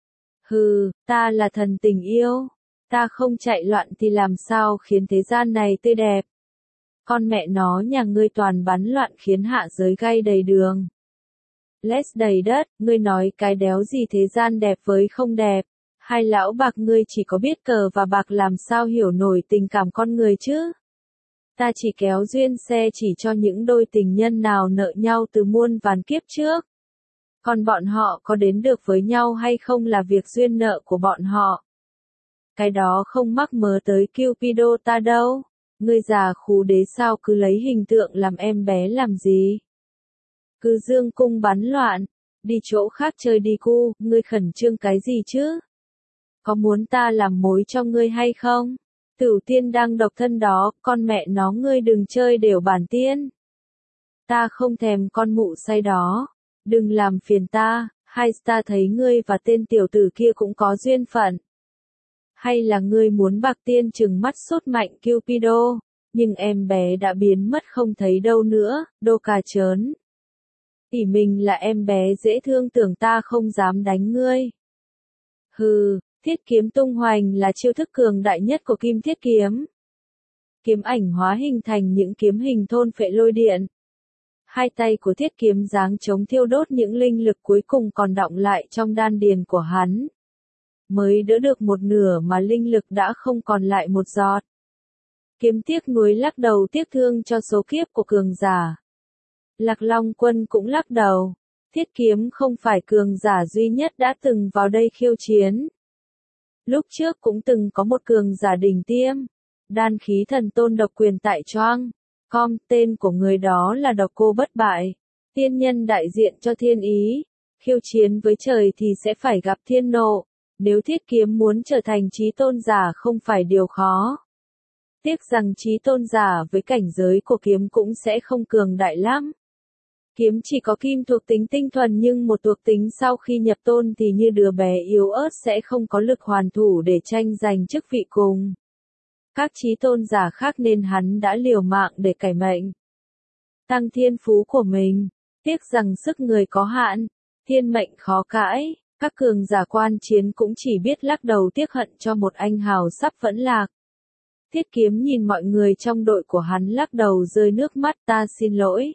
Hừ, ta là thần tình yêu. Ta không chạy loạn thì làm sao khiến thế gian này tươi đẹp. Con mẹ nó nhà ngươi toàn bắn loạn khiến hạ giới gay đầy đường. Lết đầy đất, ngươi nói cái đéo gì thế gian đẹp với không đẹp. Hai lão bạc ngươi chỉ có biết cờ và bạc làm sao hiểu nổi tình cảm con người chứ. Ta chỉ kéo duyên xe chỉ cho những đôi tình nhân nào nợ nhau từ muôn vàn kiếp trước. Còn bọn họ có đến được với nhau hay không là việc duyên nợ của bọn họ. Cái đó không mắc mớ tới Cupido ta đâu. Ngươi già khú đế sao cứ lấy hình tượng làm em bé làm gì? Cứ dương cung bắn loạn, đi chỗ khác chơi đi cu, ngươi khẩn trương cái gì chứ? Có muốn ta làm mối cho ngươi hay không? Tửu tiên đang độc thân đó, con mẹ nó ngươi đừng chơi đều bản tiên. Ta không thèm con mụ say đó, đừng làm phiền ta, hay ta thấy ngươi và tên tiểu tử kia cũng có duyên phận. Hay là ngươi muốn bạc tiên trừng mắt sốt mạnh Cupido, nhưng em bé đã biến mất không thấy đâu nữa, đô cà chớn. Ỷ mình là em bé dễ thương tưởng ta không dám đánh ngươi. Hừ, thiết kiếm tung hoành là chiêu thức cường đại nhất của kim thiết kiếm. Kiếm ảnh hóa hình thành những kiếm hình thôn phệ lôi điện. Hai tay của thiết kiếm giáng chống thiêu đốt những linh lực cuối cùng còn đọng lại trong đan điền của hắn. Mới đỡ được một nửa mà linh lực đã không còn lại một giọt. Kiếm tiếc nuối lắc đầu tiếc thương cho số kiếp của cường giả. Lạc Long Quân cũng lắc đầu. Thiết kiếm không phải cường giả duy nhất đã từng vào đây khiêu chiến. Lúc trước cũng từng có một cường giả đỉnh tiêm. Đan khí thần tôn độc quyền tại Choang. Com, tên của người đó là Độc Cô Bất Bại. Tiên nhân đại diện cho thiên ý. Khiêu chiến với trời thì sẽ phải gặp thiên nộ. Nếu thiết kiếm muốn trở thành chí tôn giả không phải điều khó. Tiếc rằng chí tôn giả với cảnh giới của kiếm cũng sẽ không cường đại lắm. Kiếm chỉ có kim thuộc tính tinh thuần nhưng một thuộc tính sau khi nhập tôn thì như đứa bé yếu ớt sẽ không có lực hoàn thủ để tranh giành chức vị cùng. Các chí tôn giả khác nên hắn đã liều mạng để cải mệnh. Tăng thiên phú của mình. Tiếc rằng sức người có hạn. Thiên mệnh khó cãi. Các cường giả quan chiến cũng chỉ biết lắc đầu tiếc hận cho một anh hào sắp vẫn lạc. Thiết kiếm nhìn mọi người trong đội của hắn lắc đầu rơi nước mắt ta xin lỗi.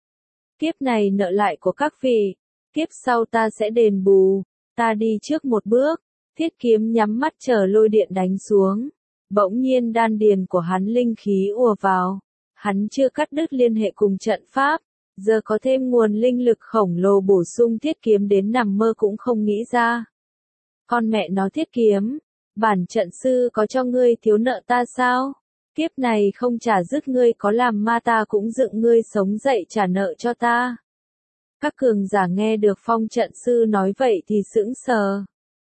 Kiếp này nợ lại của các vị. Kiếp sau ta sẽ đền bù. Ta đi trước một bước. Thiết kiếm nhắm mắt chờ lôi điện đánh xuống. Bỗng nhiên đan điền của hắn linh khí ùa vào. Hắn chưa cắt đứt liên hệ cùng trận pháp. Giờ có thêm nguồn linh lực khổng lồ bổ sung thiết kiếm đến nằm mơ cũng không nghĩ ra. Con mẹ nó thiết kiếm. Bản trận sư có cho ngươi thiếu nợ ta sao? Kiếp này không trả dứt ngươi có làm ma ta cũng dựng ngươi sống dậy trả nợ cho ta. Các cường giả nghe được phong trận sư nói vậy thì sững sờ.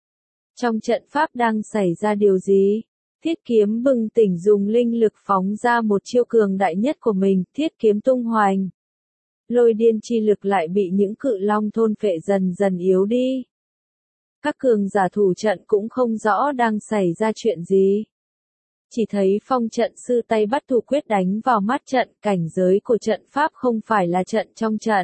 Trong trận pháp đang xảy ra điều gì? Thiết kiếm bừng tỉnh dùng linh lực phóng ra một chiêu cường đại nhất của mình, thiết kiếm tung hoành. Lôi điên chi lực lại bị những cự long thôn phệ dần dần yếu đi. Các cường giả thủ trận cũng không rõ đang xảy ra chuyện gì. Chỉ thấy phong trận sư tay bắt thủ quyết đánh vào mắt trận, cảnh giới của trận pháp không phải là trận trong trận,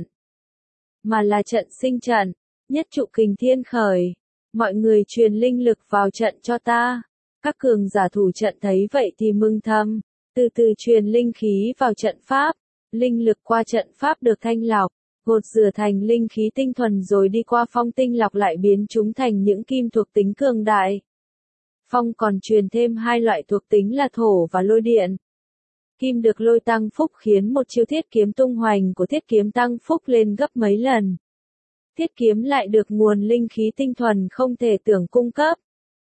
mà là trận sinh trận, nhất trụ kình thiên khởi. Mọi người truyền linh lực vào trận cho ta. Các cường giả thủ trận thấy vậy thì mừng thầm, từ từ truyền linh khí vào trận pháp. Linh lực qua trận pháp được thanh lọc, gột rửa thành linh khí tinh thuần rồi đi qua phong tinh lọc lại biến chúng thành những kim thuộc tính cường đại. Phong còn truyền thêm hai loại thuộc tính là thổ và lôi điện. Kim được lôi tăng phúc khiến một chiêu thiết kiếm tung hoành của thiết kiếm tăng phúc lên gấp mấy lần. Thiết kiếm lại được nguồn linh khí tinh thuần không thể tưởng cung cấp.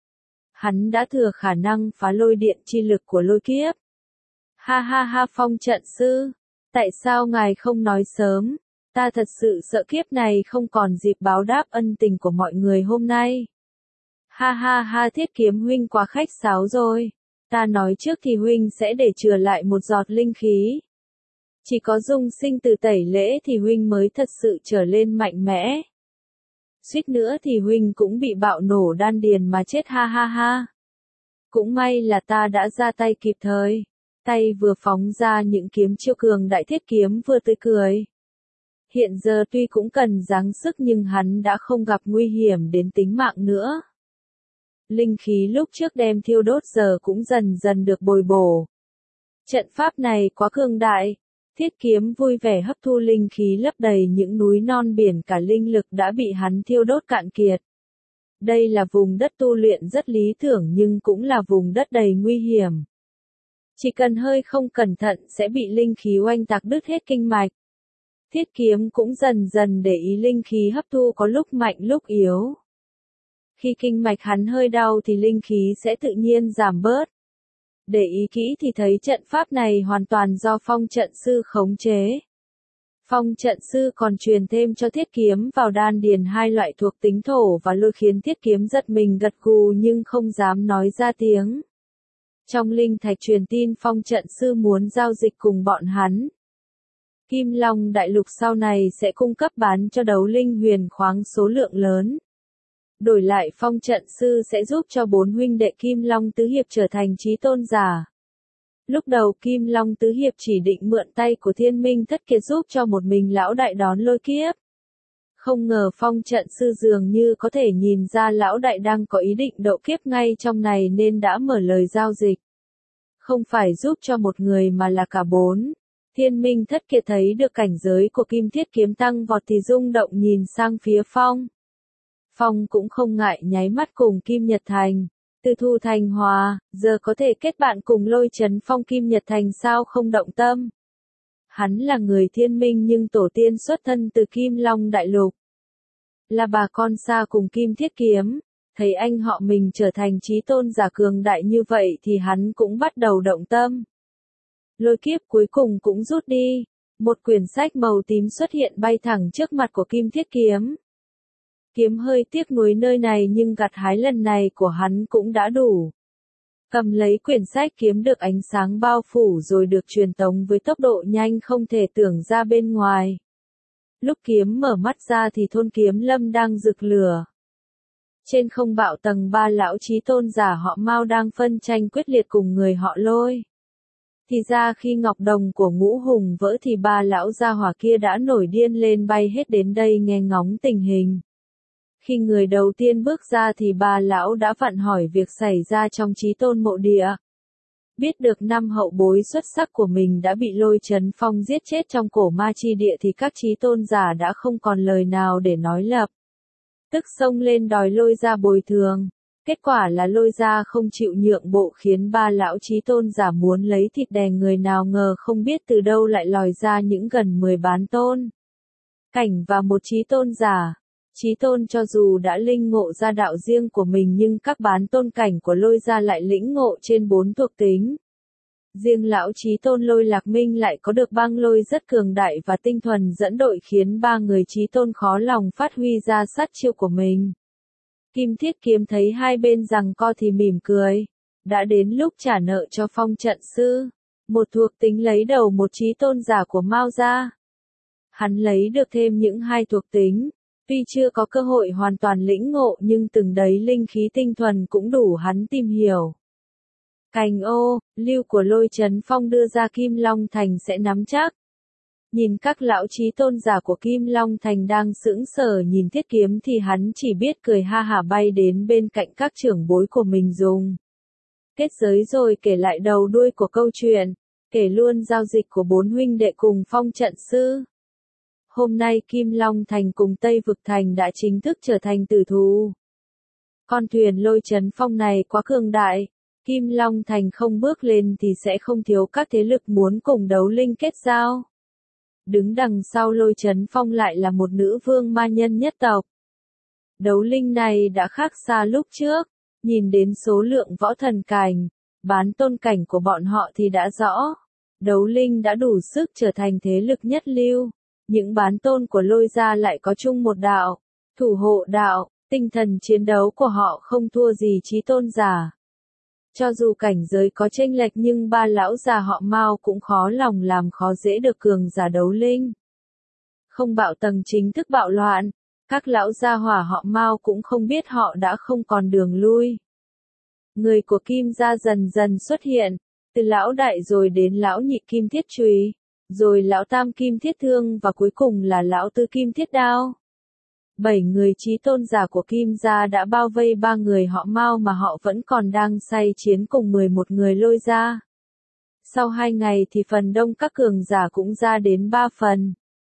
Hắn đã thừa khả năng phá lôi điện chi lực của lôi kiếp. Ha ha ha, Phong trận sư, tại sao ngài không nói sớm? Ta thật sự sợ kiếp này không còn dịp báo đáp ân tình của mọi người hôm nay. Ha ha ha, Thiết kiếm huynh quá khách sáo rồi. Ta nói trước thì huynh sẽ để chừa lại một giọt linh khí. Chỉ có dung sinh từ tẩy lễ thì huynh mới thật sự trở lên mạnh mẽ. Suýt nữa thì huynh cũng bị bạo nổ đan điền mà chết, ha ha ha. Cũng may là ta đã ra tay kịp thời. Tay vừa phóng ra những kiếm chiêu cường đại, Thiết kiếm vừa tươi cười. Hiện giờ tuy cũng cần giáng sức nhưng hắn đã không gặp nguy hiểm đến tính mạng nữa. Linh khí lúc trước đem thiêu đốt giờ cũng dần dần được bồi bổ. Trận pháp này quá cường đại. Thiết kiếm vui vẻ hấp thu linh khí lấp đầy những núi non biển, cả linh lực đã bị hắn thiêu đốt cạn kiệt. Đây là vùng đất tu luyện rất lý tưởng nhưng cũng là vùng đất đầy nguy hiểm. Chỉ cần hơi không cẩn thận sẽ bị linh khí oanh tạc đứt hết kinh mạch. Thiết kiếm cũng dần dần để ý linh khí hấp thu có lúc mạnh lúc yếu. Khi kinh mạch hắn hơi đau thì linh khí sẽ tự nhiên giảm bớt. Để ý kỹ thì thấy trận pháp này hoàn toàn do Phong trận sư khống chế. Phong trận sư còn truyền thêm cho Thiết kiếm vào đan điền hai loại thuộc tính thổ và lôi, khiến Thiết kiếm giật mình gật gù nhưng không dám nói ra tiếng. Trong linh thạch truyền tin Phong trận sư muốn giao dịch cùng bọn hắn. Kim Long Đại Lục sau này sẽ cung cấp bán cho đấu linh huyền khoáng số lượng lớn. Đổi lại Phong trận sư sẽ giúp cho 4 huynh đệ Kim Long Tứ Hiệp trở thành chí tôn giả. Lúc đầu Kim Long Tứ Hiệp chỉ định mượn tay của Thiên Minh Thất Kiệt giúp cho một mình lão đại đón lôi kiếp. Không ngờ Phong trận sư dường như có thể nhìn ra lão đại đang có ý định độ kiếp ngay trong này nên đã mở lời giao dịch. Không phải giúp cho một người mà là cả 4. Thiên Minh Thất Kiệt thấy được cảnh giới của Kim Thiết kiếm tăng vọt thì rung động nhìn sang phía Phong. Phong cũng không ngại nháy mắt cùng Kim Nhật Thành. Từ Thu Thành Hòa, giờ có thể kết bạn cùng Lôi Chấn Phong, Kim Nhật Thành sao không động tâm. Hắn là người thiên minh nhưng tổ tiên xuất thân từ Kim Long Đại Lục. Là bà con xa cùng Kim Thiết kiếm. Thấy anh họ mình trở thành chí tôn giả cường đại như vậy thì hắn cũng bắt đầu động tâm. Lôi kiếp cuối cùng cũng rút đi. Một quyển sách màu tím xuất hiện bay thẳng trước mặt của Kim Thiết kiếm. Kiếm hơi tiếc nuối nơi này nhưng gặt hái lần này của hắn cũng đã đủ. Cầm lấy quyển sách, kiếm được ánh sáng bao phủ rồi được truyền tống với tốc độ nhanh không thể tưởng ra bên ngoài. Lúc kiếm mở mắt ra thì thôn Kiếm Lâm đang rực lửa. Trên không bạo tầng 3 lão chí tôn giả họ Mao đang phân tranh quyết liệt cùng người họ Lôi. Thì ra khi ngọc đồng của Ngũ Hùng vỡ thì 3 lão gia hỏa kia đã nổi điên lên bay hết đến đây nghe ngóng tình hình. Khi người đầu tiên bước ra thì 3 lão đã vặn hỏi việc xảy ra trong chí tôn mộ địa. Biết được 5 hậu bối xuất sắc của mình đã bị Lôi Chấn Phong giết chết trong cổ ma chi địa thì các chí tôn giả đã không còn lời nào để nói lập. Tức xông lên đòi Lôi gia bồi thường. Kết quả là Lôi gia không chịu nhượng bộ khiến 3 lão chí tôn giả muốn lấy thịt đè người, nào ngờ không biết từ đâu lại lòi ra những gần 10 bán tôn cảnh và một chí tôn giả. Chí tôn cho dù đã linh ngộ ra đạo riêng của mình nhưng các bán tôn cảnh của Lôi gia lại lĩnh ngộ trên 4 thuộc tính. Riêng lão chí tôn Lôi Lạc Minh lại có được băng lôi rất cường đại và tinh thuần dẫn đội khiến 3 người chí tôn khó lòng phát huy ra sát chiêu của mình. Kim Thiết kiếm thấy hai bên giằng co thì mỉm cười. Đã đến lúc trả nợ cho Phong trận sư. Một thuộc tính lấy đầu một chí tôn giả của Mao gia. Hắn lấy được thêm những 2 thuộc tính. Tuy chưa có cơ hội hoàn toàn lĩnh ngộ nhưng từng đấy linh khí tinh thuần cũng đủ hắn tìm hiểu. Cành ô, lưu của Lôi Chấn Phong đưa ra Kim Long Thành sẽ nắm chắc. Nhìn các lão chí tôn giả của Kim Long Thành đang sững sờ nhìn Thiết kiếm thì hắn chỉ biết cười ha hả bay đến bên cạnh các trưởng bối của mình dùng kết giới rồi kể lại đầu đuôi của câu chuyện, kể luôn giao dịch của 4 huynh đệ cùng Phong trận sư. Hôm nay Kim Long Thành cùng Tây Vực Thành đã chính thức trở thành tử thù. Con thuyền Lôi Chấn Phong này quá cường đại, Kim Long Thành không bước lên thì sẽ không thiếu các thế lực muốn cùng đấu linh kết giao. Đứng đằng sau Lôi Chấn Phong lại là một nữ vương ma nhân nhất tộc. Đấu linh này đã khác xa lúc trước, nhìn đến số lượng võ thần cảnh, bán tôn cảnh của bọn họ thì đã rõ. Đấu linh đã đủ sức trở thành thế lực nhất lưu, những bán tôn của Lôi gia lại có chung một đạo, thủ hộ đạo, tinh thần chiến đấu của họ không thua gì chí tôn giả. Cho dù cảnh giới có chênh lệch nhưng ba lão già họ Mao cũng khó lòng làm khó dễ được cường giả đấu linh. Không bạo tầng chính thức bạo loạn, các lão gia hỏa họ Mao cũng không biết họ đã không còn đường lui. Người của Kim gia dần dần xuất hiện, từ lão đại rồi đến lão nhị Kim Thiết Chùy, rồi lão tam Kim Thiết Thương và cuối cùng là lão tứ Kim Thiết Đao. 7 người chí tôn giả của Kim gia đã bao vây 3 người họ Mao mà họ vẫn còn đang say chiến cùng 11 người Lôi gia. Sau 2 ngày thì phần đông các cường giả cũng ra đến 3 phần.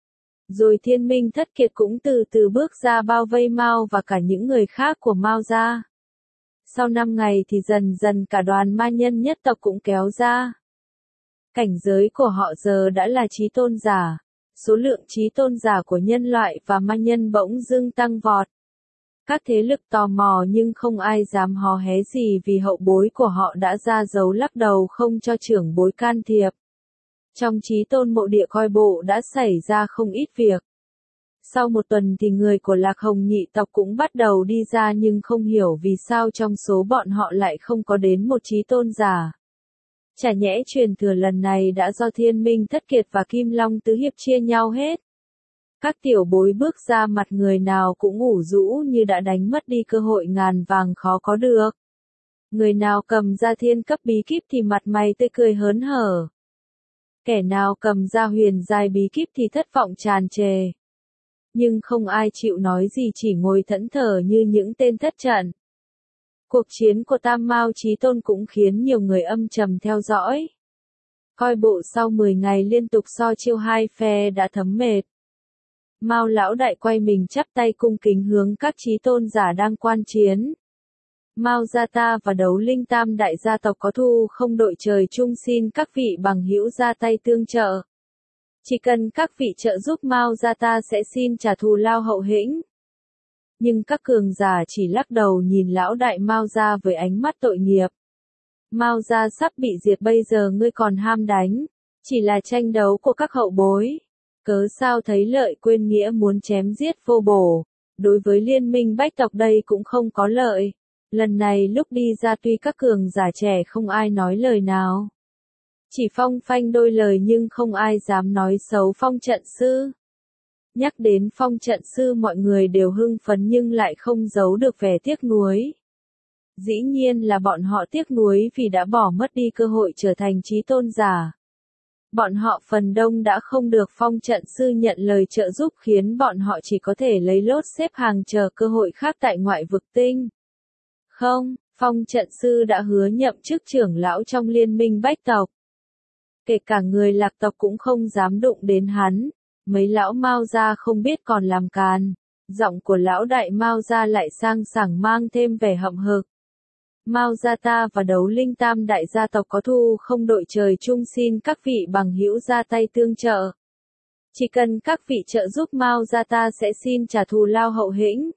Rồi Thiên Minh Thất Kiệt cũng từ từ bước ra bao vây Mao và cả những người khác của Mao gia. Sau 5 ngày thì dần dần cả đoàn ma nhân nhất tộc cũng kéo ra. Cảnh giới của họ giờ đã là chí tôn giả. Số lượng chí tôn giả của nhân loại và ma nhân bỗng dưng tăng vọt. Các thế lực tò mò nhưng không ai dám hò hé gì vì hậu bối của họ đã ra dấu lắc đầu không cho trưởng bối can thiệp. Trong chí tôn mộ địa coi bộ đã xảy ra không ít việc. Sau một tuần thì người của Lạc Hồng nhị tộc cũng bắt đầu đi ra nhưng không hiểu vì sao trong số bọn họ lại không có đến một chí tôn giả. Chả nhẽ truyền thừa lần này đã do Thiên Minh Thất Kiệt và Kim Long Tứ Hiệp chia nhau hết. Các tiểu bối bước ra mặt người nào cũng ủ rũ như đã đánh mất đi cơ hội ngàn vàng khó có được. Người nào cầm ra thiên cấp bí kíp thì mặt mày tươi cười hớn hở. Kẻ nào cầm ra huyền giai bí kíp thì thất vọng tràn trề. Nhưng không ai chịu nói gì chỉ ngồi thẫn thờ như những tên thất trận. Cuộc chiến của Tam Mao Chí Tôn cũng khiến nhiều người âm trầm theo dõi. Coi bộ sau 10 ngày liên tục so chiêu hai phe đã thấm mệt. Mao lão đại quay mình chắp tay cung kính hướng các chí tôn giả đang quan chiến. Mao gia ta và Đấu Linh Tam đại gia tộc có thù không đội trời chung xin các vị bằng hữu ra tay tương trợ. Chỉ cần các vị trợ giúp Mao gia ta sẽ xin trả thù lao hậu hĩnh. Nhưng các cường giả chỉ lắc đầu nhìn lão đại Mao gia với ánh mắt tội nghiệp. Mao gia sắp bị diệt bây giờ ngươi còn ham đánh, chỉ là tranh đấu của các hậu bối. Cớ sao thấy lợi quên nghĩa muốn chém giết vô bổ, đối với liên minh bách tộc đây cũng không có lợi. Lần này lúc đi ra tuy các cường giả trẻ không ai nói lời nào. Chỉ phong phanh đôi lời nhưng không ai dám nói xấu Phong trận sư. Nhắc đến Phong trận sư mọi người đều hưng phấn nhưng lại không giấu được vẻ tiếc nuối. Dĩ nhiên là bọn họ tiếc nuối vì đã bỏ mất đi cơ hội trở thành chí tôn giả. Bọn họ phần đông đã không được Phong trận sư nhận lời trợ giúp khiến bọn họ chỉ có thể lấy lốt xếp hàng chờ cơ hội khác tại ngoại vực tinh. Không, Phong trận sư đã hứa nhậm chức trưởng lão trong liên minh bách tộc. Kể cả người Lạc tộc cũng không dám đụng đến hắn. Mấy lão Mao gia không biết còn làm càn. Giọng của lão đại Mao gia lại sang sảng mang thêm vẻ hậm hực. Mao gia ta và Đấu Linh Tam đại gia tộc có thù không đội trời chung xin các vị bằng hữu ra tay tương trợ. Chỉ cần các vị trợ giúp Mao gia ta sẽ xin trả thù lao hậu hĩnh.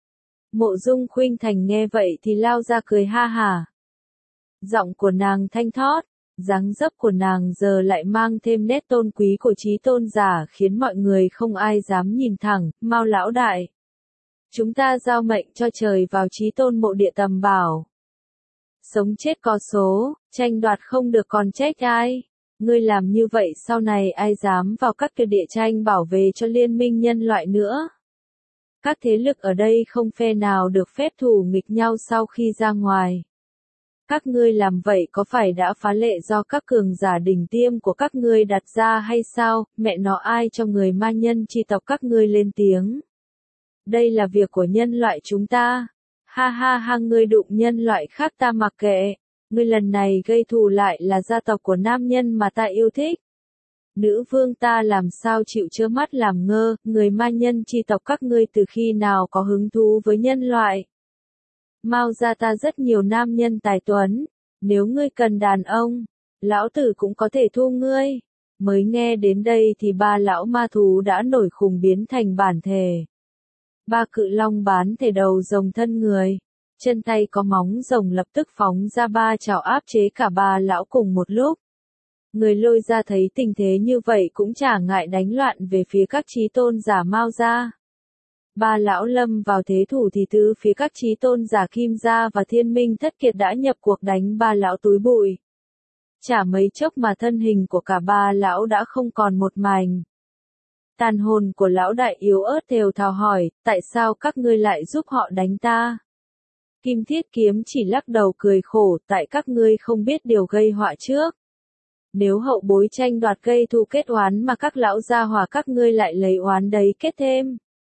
Mộ Dung Khuynh Thành nghe vậy thì lao ra cười ha hả. Giọng của nàng thanh thót, dáng dấp của nàng giờ lại mang thêm nét tôn quý của chí tôn giả khiến mọi người không ai dám nhìn thẳng. Mao lão đại, chúng ta giao mệnh cho trời vào chí tôn mộ địa tầm bảo. Sống chết có số, tranh đoạt không được còn trách ai. Ngươi làm như vậy sau này ai dám vào các tuyệt địa tranh bảo vệ cho liên minh nhân loại nữa. Các thế lực ở đây không phe nào được phép thù nghịch nhau sau khi ra ngoài. Các ngươi làm vậy có phải đã phá lệ do các cường giả đỉnh tiêm của các ngươi đặt ra hay sao? Mẹ nó ai cho người ma nhân chi tộc các ngươi lên tiếng. Đây là việc của nhân loại chúng ta. Ha ha ha, ngươi đụng nhân loại khác ta mặc kệ. Ngươi lần này gây thù lại là gia tộc của nam nhân mà ta yêu thích. Nữ vương ta làm sao chịu trơ mắt làm ngơ, người ma nhân chi tộc các ngươi từ khi nào có hứng thú với nhân loại. Mao gia ta rất nhiều nam nhân tài tuấn, nếu ngươi cần đàn ông, lão tử cũng có thể thu ngươi. Mới nghe đến đây thì ba lão ma thú đã nổi khùng biến thành bản thể. Ba cự long bán thể đầu rồng thân người, chân tay có móng rồng lập tức phóng ra ba chảo áp chế cả ba lão cùng một lúc. Người Lôi Gia thấy tình thế như vậy cũng chả ngại đánh loạn về phía các chí tôn giả Mao gia. Ba lão lâm vào thế thủ thì tứ phía các chí tôn giả Kim gia và Thiên Minh Thất Kiệt đã nhập cuộc đánh ba lão túi bụi. Chả mấy chốc mà thân hình của cả ba lão đã không còn một mảnh. Tàn hồn của lão đại yếu ớt thều thào hỏi, tại sao các ngươi lại giúp họ đánh ta? Kim Thiết Kiếm chỉ lắc đầu cười khổ, tại các ngươi không biết điều gây họa trước. Nếu hậu bối tranh đoạt gây thù kết oán mà các lão gia hỏa các ngươi lại lấy oán đấy kết thêm.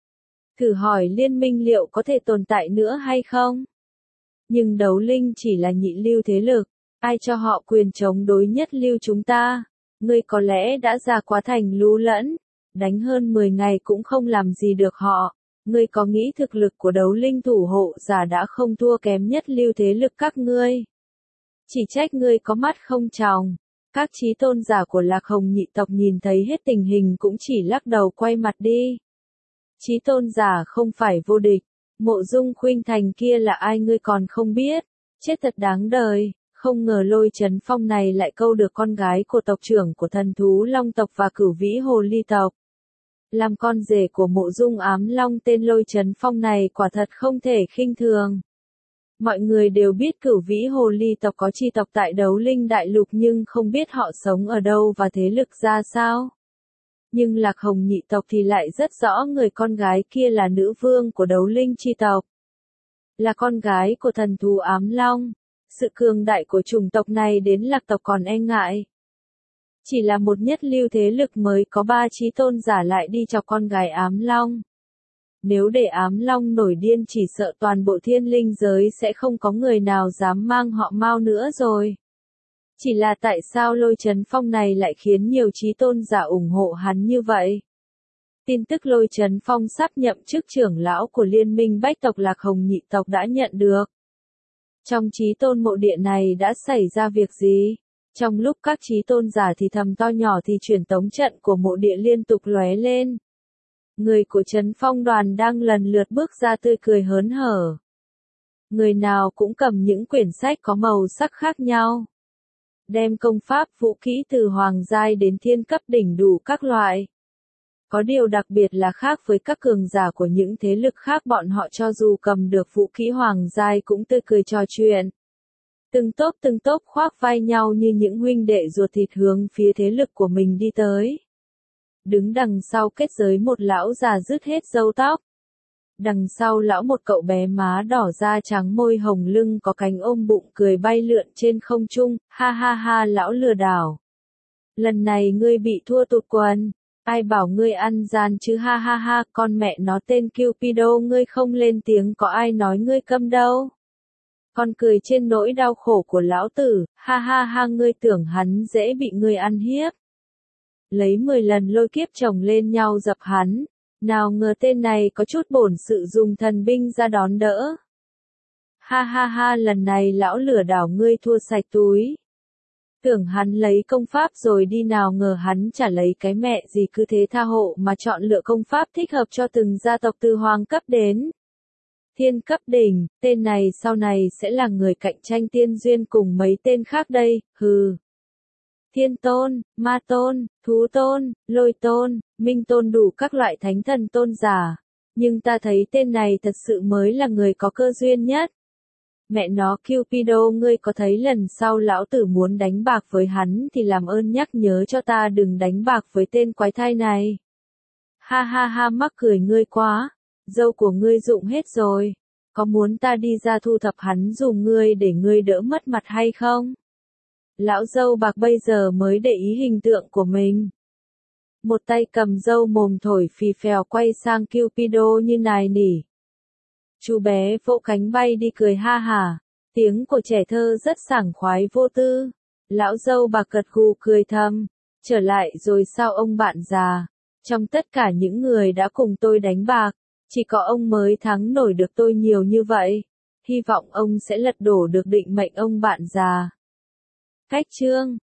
Thử hỏi liên minh liệu có thể tồn tại nữa hay không? Nhưng đấu linh chỉ là nhị lưu thế lực, ai cho họ quyền chống đối nhất lưu chúng ta? Ngươi có lẽ đã già quá thành lú lẫn, đánh hơn 10 ngày cũng không làm gì được họ. Ngươi có nghĩ thực lực của đấu linh thủ hộ giả đã không thua kém nhất lưu thế lực các ngươi? Chỉ trách ngươi có mắt không tròng. Các chí tôn giả của Lạc Hồng nhị tộc nhìn thấy hết tình hình cũng chỉ lắc đầu quay mặt đi. Chí tôn giả không phải vô địch, Mộ Dung Khuynh Thành kia là ai ngươi còn không biết, chết thật đáng đời, không ngờ Lôi Chấn Phong này lại câu được con gái của tộc trưởng của thần thú Long tộc và Cửu Vĩ Hồ Ly tộc. Làm con rể của Mộ Dung Ám Long tên Lôi Chấn Phong này quả thật không thể khinh thường. Mọi người đều biết Cửu Vĩ Hồ Ly tộc có chi tộc tại Đấu Linh Đại Lục nhưng không biết họ sống ở đâu và thế lực ra sao. Nhưng Lạc Hồng nhị tộc thì lại rất rõ người con gái kia là nữ vương của Đấu Linh chi tộc. Là con gái của thần thú Ám Long. Sự cường đại của chủng tộc này đến Lạc tộc còn e ngại. Chỉ là một nhất lưu thế lực mới có 3 chí tôn giả lại đi chọc con gái Ám Long. Nếu để Ám Long nổi điên chỉ sợ toàn bộ thiên linh giới sẽ không có người nào dám mang họ Mao nữa rồi. Chỉ là tại sao Lôi Chấn Phong này lại khiến nhiều chí tôn giả ủng hộ hắn như vậy? Tin tức Lôi Chấn Phong sắp nhậm chức trưởng lão của Liên minh Bách tộc Lạc Hồng nhị tộc đã nhận được. Trong chí tôn mộ địa này đã xảy ra việc gì? Trong lúc các chí tôn giả thì thầm to nhỏ thì truyền tống trận của mộ địa liên tục lóe lên. Người của Trấn Phong đoàn đang lần lượt bước ra tươi cười hớn hở. Người nào cũng cầm những quyển sách có màu sắc khác nhau. Đem công pháp vũ kỹ từ hoàng giai đến thiên cấp đỉnh đủ các loại. Có điều đặc biệt là khác với các cường giả của những thế lực khác bọn họ cho dù cầm được vũ kỹ hoàng giai cũng tươi cười trò chuyện. Từng tốp khoác vai nhau như những huynh đệ ruột thịt hướng phía thế lực của mình đi tới. Đứng đằng sau kết giới một lão già rứt hết râu tóc. Đằng sau lão một cậu bé má đỏ da trắng môi hồng lưng có cánh ôm bụng cười bay lượn trên không trung, ha ha ha lão lừa đảo. Lần này ngươi bị thua tụt quần, ai bảo ngươi ăn gian chứ ha ha ha, con mẹ nó tên Cupido ngươi không lên tiếng có ai nói ngươi câm đâu. Con cười trên nỗi đau khổ của lão tử, ha ha ha ngươi tưởng hắn dễ bị ngươi ăn hiếp. Lấy 10 lần lôi kiếp chồng lên nhau dập hắn, nào ngờ tên này có chút bổn sự dùng thần binh ra đón đỡ. Ha ha ha lần này lão lừa đảo ngươi thua sạch túi. Tưởng hắn lấy công pháp rồi đi nào ngờ hắn chả lấy cái mẹ gì cứ thế tha hộ mà chọn lựa công pháp thích hợp cho từng gia tộc từ hoàng cấp đến thiên cấp đỉnh, tên này sau này sẽ là người cạnh tranh tiên duyên cùng mấy tên khác đây, hừ. Thiên tôn, ma tôn, thú tôn, lôi tôn, minh tôn đủ các loại thánh thần tôn giả. Nhưng ta thấy tên này thật sự mới là người có cơ duyên nhất. Mẹ nó Cupido ngươi có thấy lần sau lão tử muốn đánh bạc với hắn thì làm ơn nhắc nhớ cho ta đừng đánh bạc với tên quái thai này. Ha ha ha mắc cười ngươi quá, dâu của ngươi rụng hết rồi. Có muốn ta đi ra thu thập hắn dùm ngươi để ngươi đỡ mất mặt hay không? Lão dâu bạc bây giờ mới để ý hình tượng của mình. Một tay cầm dâu mồm thổi phì phèo quay sang Cupido như nài nỉ. Chú bé vỗ cánh bay đi cười ha hả. Tiếng của trẻ thơ rất sảng khoái vô tư. Lão dâu bạc gật gù cười thầm. Trở lại rồi sao ông bạn già? Trong tất cả những người đã cùng tôi đánh bạc, chỉ có ông mới thắng nổi được tôi nhiều như vậy. Hy vọng ông sẽ lật đổ được định mệnh ông bạn già. Cách chương